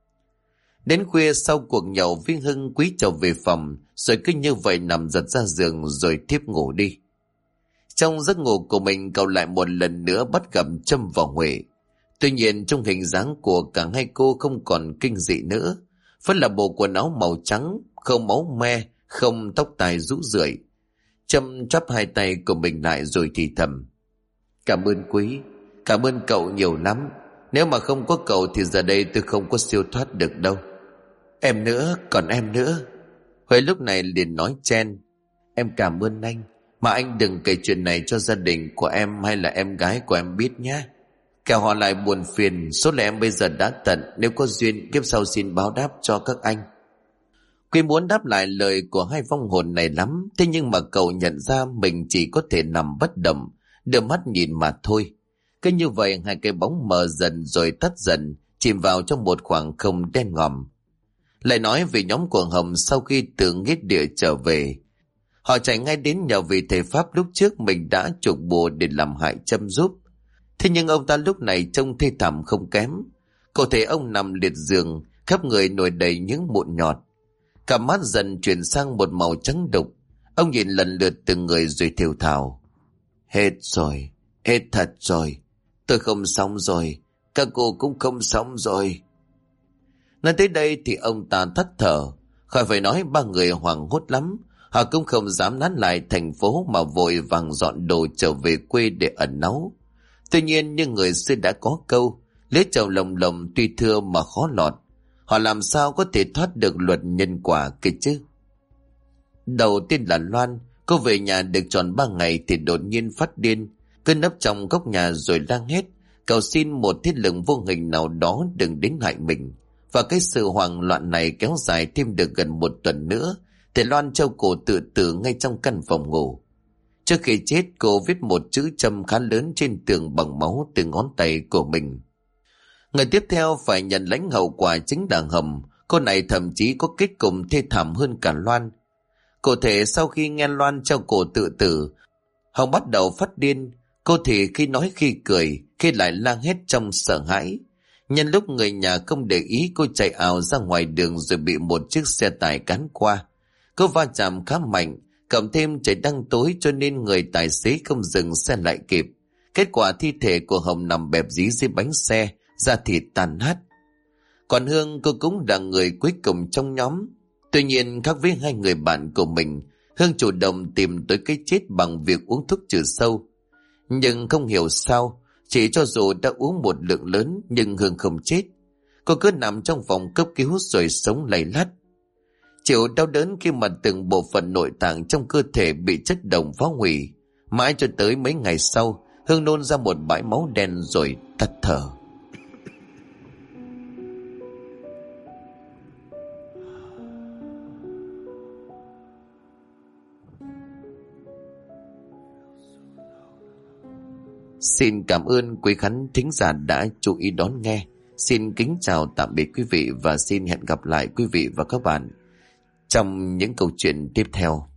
Speaker 1: Đến khuya sau cuộc nhậu với Hưng, Quý trở về phòng, rồi cứ như vậy nằm giật ra giường rồi thiếp ngủ đi. Trong giấc ngủ của mình, cậu lại một lần nữa bắt gặp Trâm và Huệ. Tuy nhiên trong hình dáng của cả hai cô không còn kinh dị nữa. Vẫn là bộ quần áo màu trắng, không máu me, không tóc tai rũ rượi. Trâm chắp hai tay của mình lại rồi thì thầm. Cảm ơn Quý, cảm ơn cậu nhiều lắm. Nếu mà không có cậu thì giờ đây tôi không có siêu thoát được đâu. Em nữa, còn em nữa. Huệ lúc này liền nói chen. Em cảm ơn anh, mà anh đừng kể chuyện này cho gia đình của em hay là em gái của em biết nhé. Kẻo họ lại buồn phiền. Số là em bây giờ đã tận, nếu có duyên kiếp sau xin báo đáp cho các anh. Quý muốn đáp lại lời của hai vong hồn này lắm. Thế nhưng mà cậu nhận ra mình chỉ có thể nằm bất động, đưa mắt nhìn mà thôi. Cứ như vậy hai cái bóng mờ dần rồi tắt dần, chìm vào trong một khoảng không đen ngòm. Lại nói về nhóm của Hồng sau khi từ nghĩa địa trở về. Họ chạy ngay đến nhờ vị thầy Pháp lúc trước mình đã chuộc bùa để làm hại Trâm giúp. Thế nhưng ông ta lúc này trông thê thảm không kém. Cậu thấy ông nằm liệt giường, khắp người nổi đầy những mụn nhọt. Cả mắt dần chuyển sang một màu trắng đục. Ông nhìn lần lượt từng người rồi thều thào. Hết rồi, hết thật rồi. Tôi không sống rồi, các cô cũng không sống rồi. Nói tới đây thì ông ta thất thở. Khỏi phải nói ba người hoảng hốt lắm. Họ cũng không dám nán lại thành phố mà vội vàng dọn đồ trở về quê để ẩn náu. Tuy nhiên như người xưa đã có câu, lưới trầu lồng lồng tuy thưa mà khó lọt. Họ làm sao có thể thoát được luật nhân quả kia chứ? Đầu tiên là Loan, cô về nhà được tròn 3 ngày thì đột nhiên phát điên, cứ nấp trong góc nhà rồi lang hét, cầu xin một thiết lực vô hình nào đó đừng đến hại mình. Và cái sự hoang loạn này kéo dài thêm được gần 1 tuần nữa, thì Loan treo cổ tự tử ngay trong căn phòng ngủ. Trước khi chết, cô viết một chữ châm khá lớn trên tường bằng máu từ ngón tay của mình. Người tiếp theo phải nhận lãnh hậu quả chính là Hồng. Cô này thậm chí có kết cục thê thảm hơn cả Loan. Cụ thể sau khi nghe Loan treo cổ tự tử, Hồng bắt đầu phát điên. Cô thì khi nói khi cười, khi lại la hét trong sợ hãi. Nhân lúc người nhà không để ý, cô chạy ào ra ngoài đường rồi bị một chiếc xe tải cán qua. Cô va chạm khá mạnh, cộng thêm trời đang tối cho nên người tài xế không dừng xe lại kịp. Kết quả thi thể của Hồng nằm bẹp dí dưới bánh xe, da thịt tàn nát. Còn Hương, cô cũng là người cuối cùng trong nhóm. Tuy nhiên khác với 2 người bạn của mình, Hương chủ động tìm tới cái chết bằng việc uống thuốc trừ sâu. Nhưng không hiểu sao, chỉ cho dù đã uống một lượng lớn nhưng Hương không chết. Cô cứ nằm trong phòng cấp cứu rồi sống lầy lắt, chịu đau đớn khi mà từng bộ phận nội tạng trong cơ thể bị chất độc phá hủy. Mãi cho tới mấy ngày sau, Hương nôn ra một bãi máu đen rồi tắt thở. Xin cảm ơn quý khán thính giả đã chú ý đón nghe. Xin kính chào tạm biệt quý vị và xin hẹn gặp lại quý vị và các bạn trong những câu chuyện tiếp theo.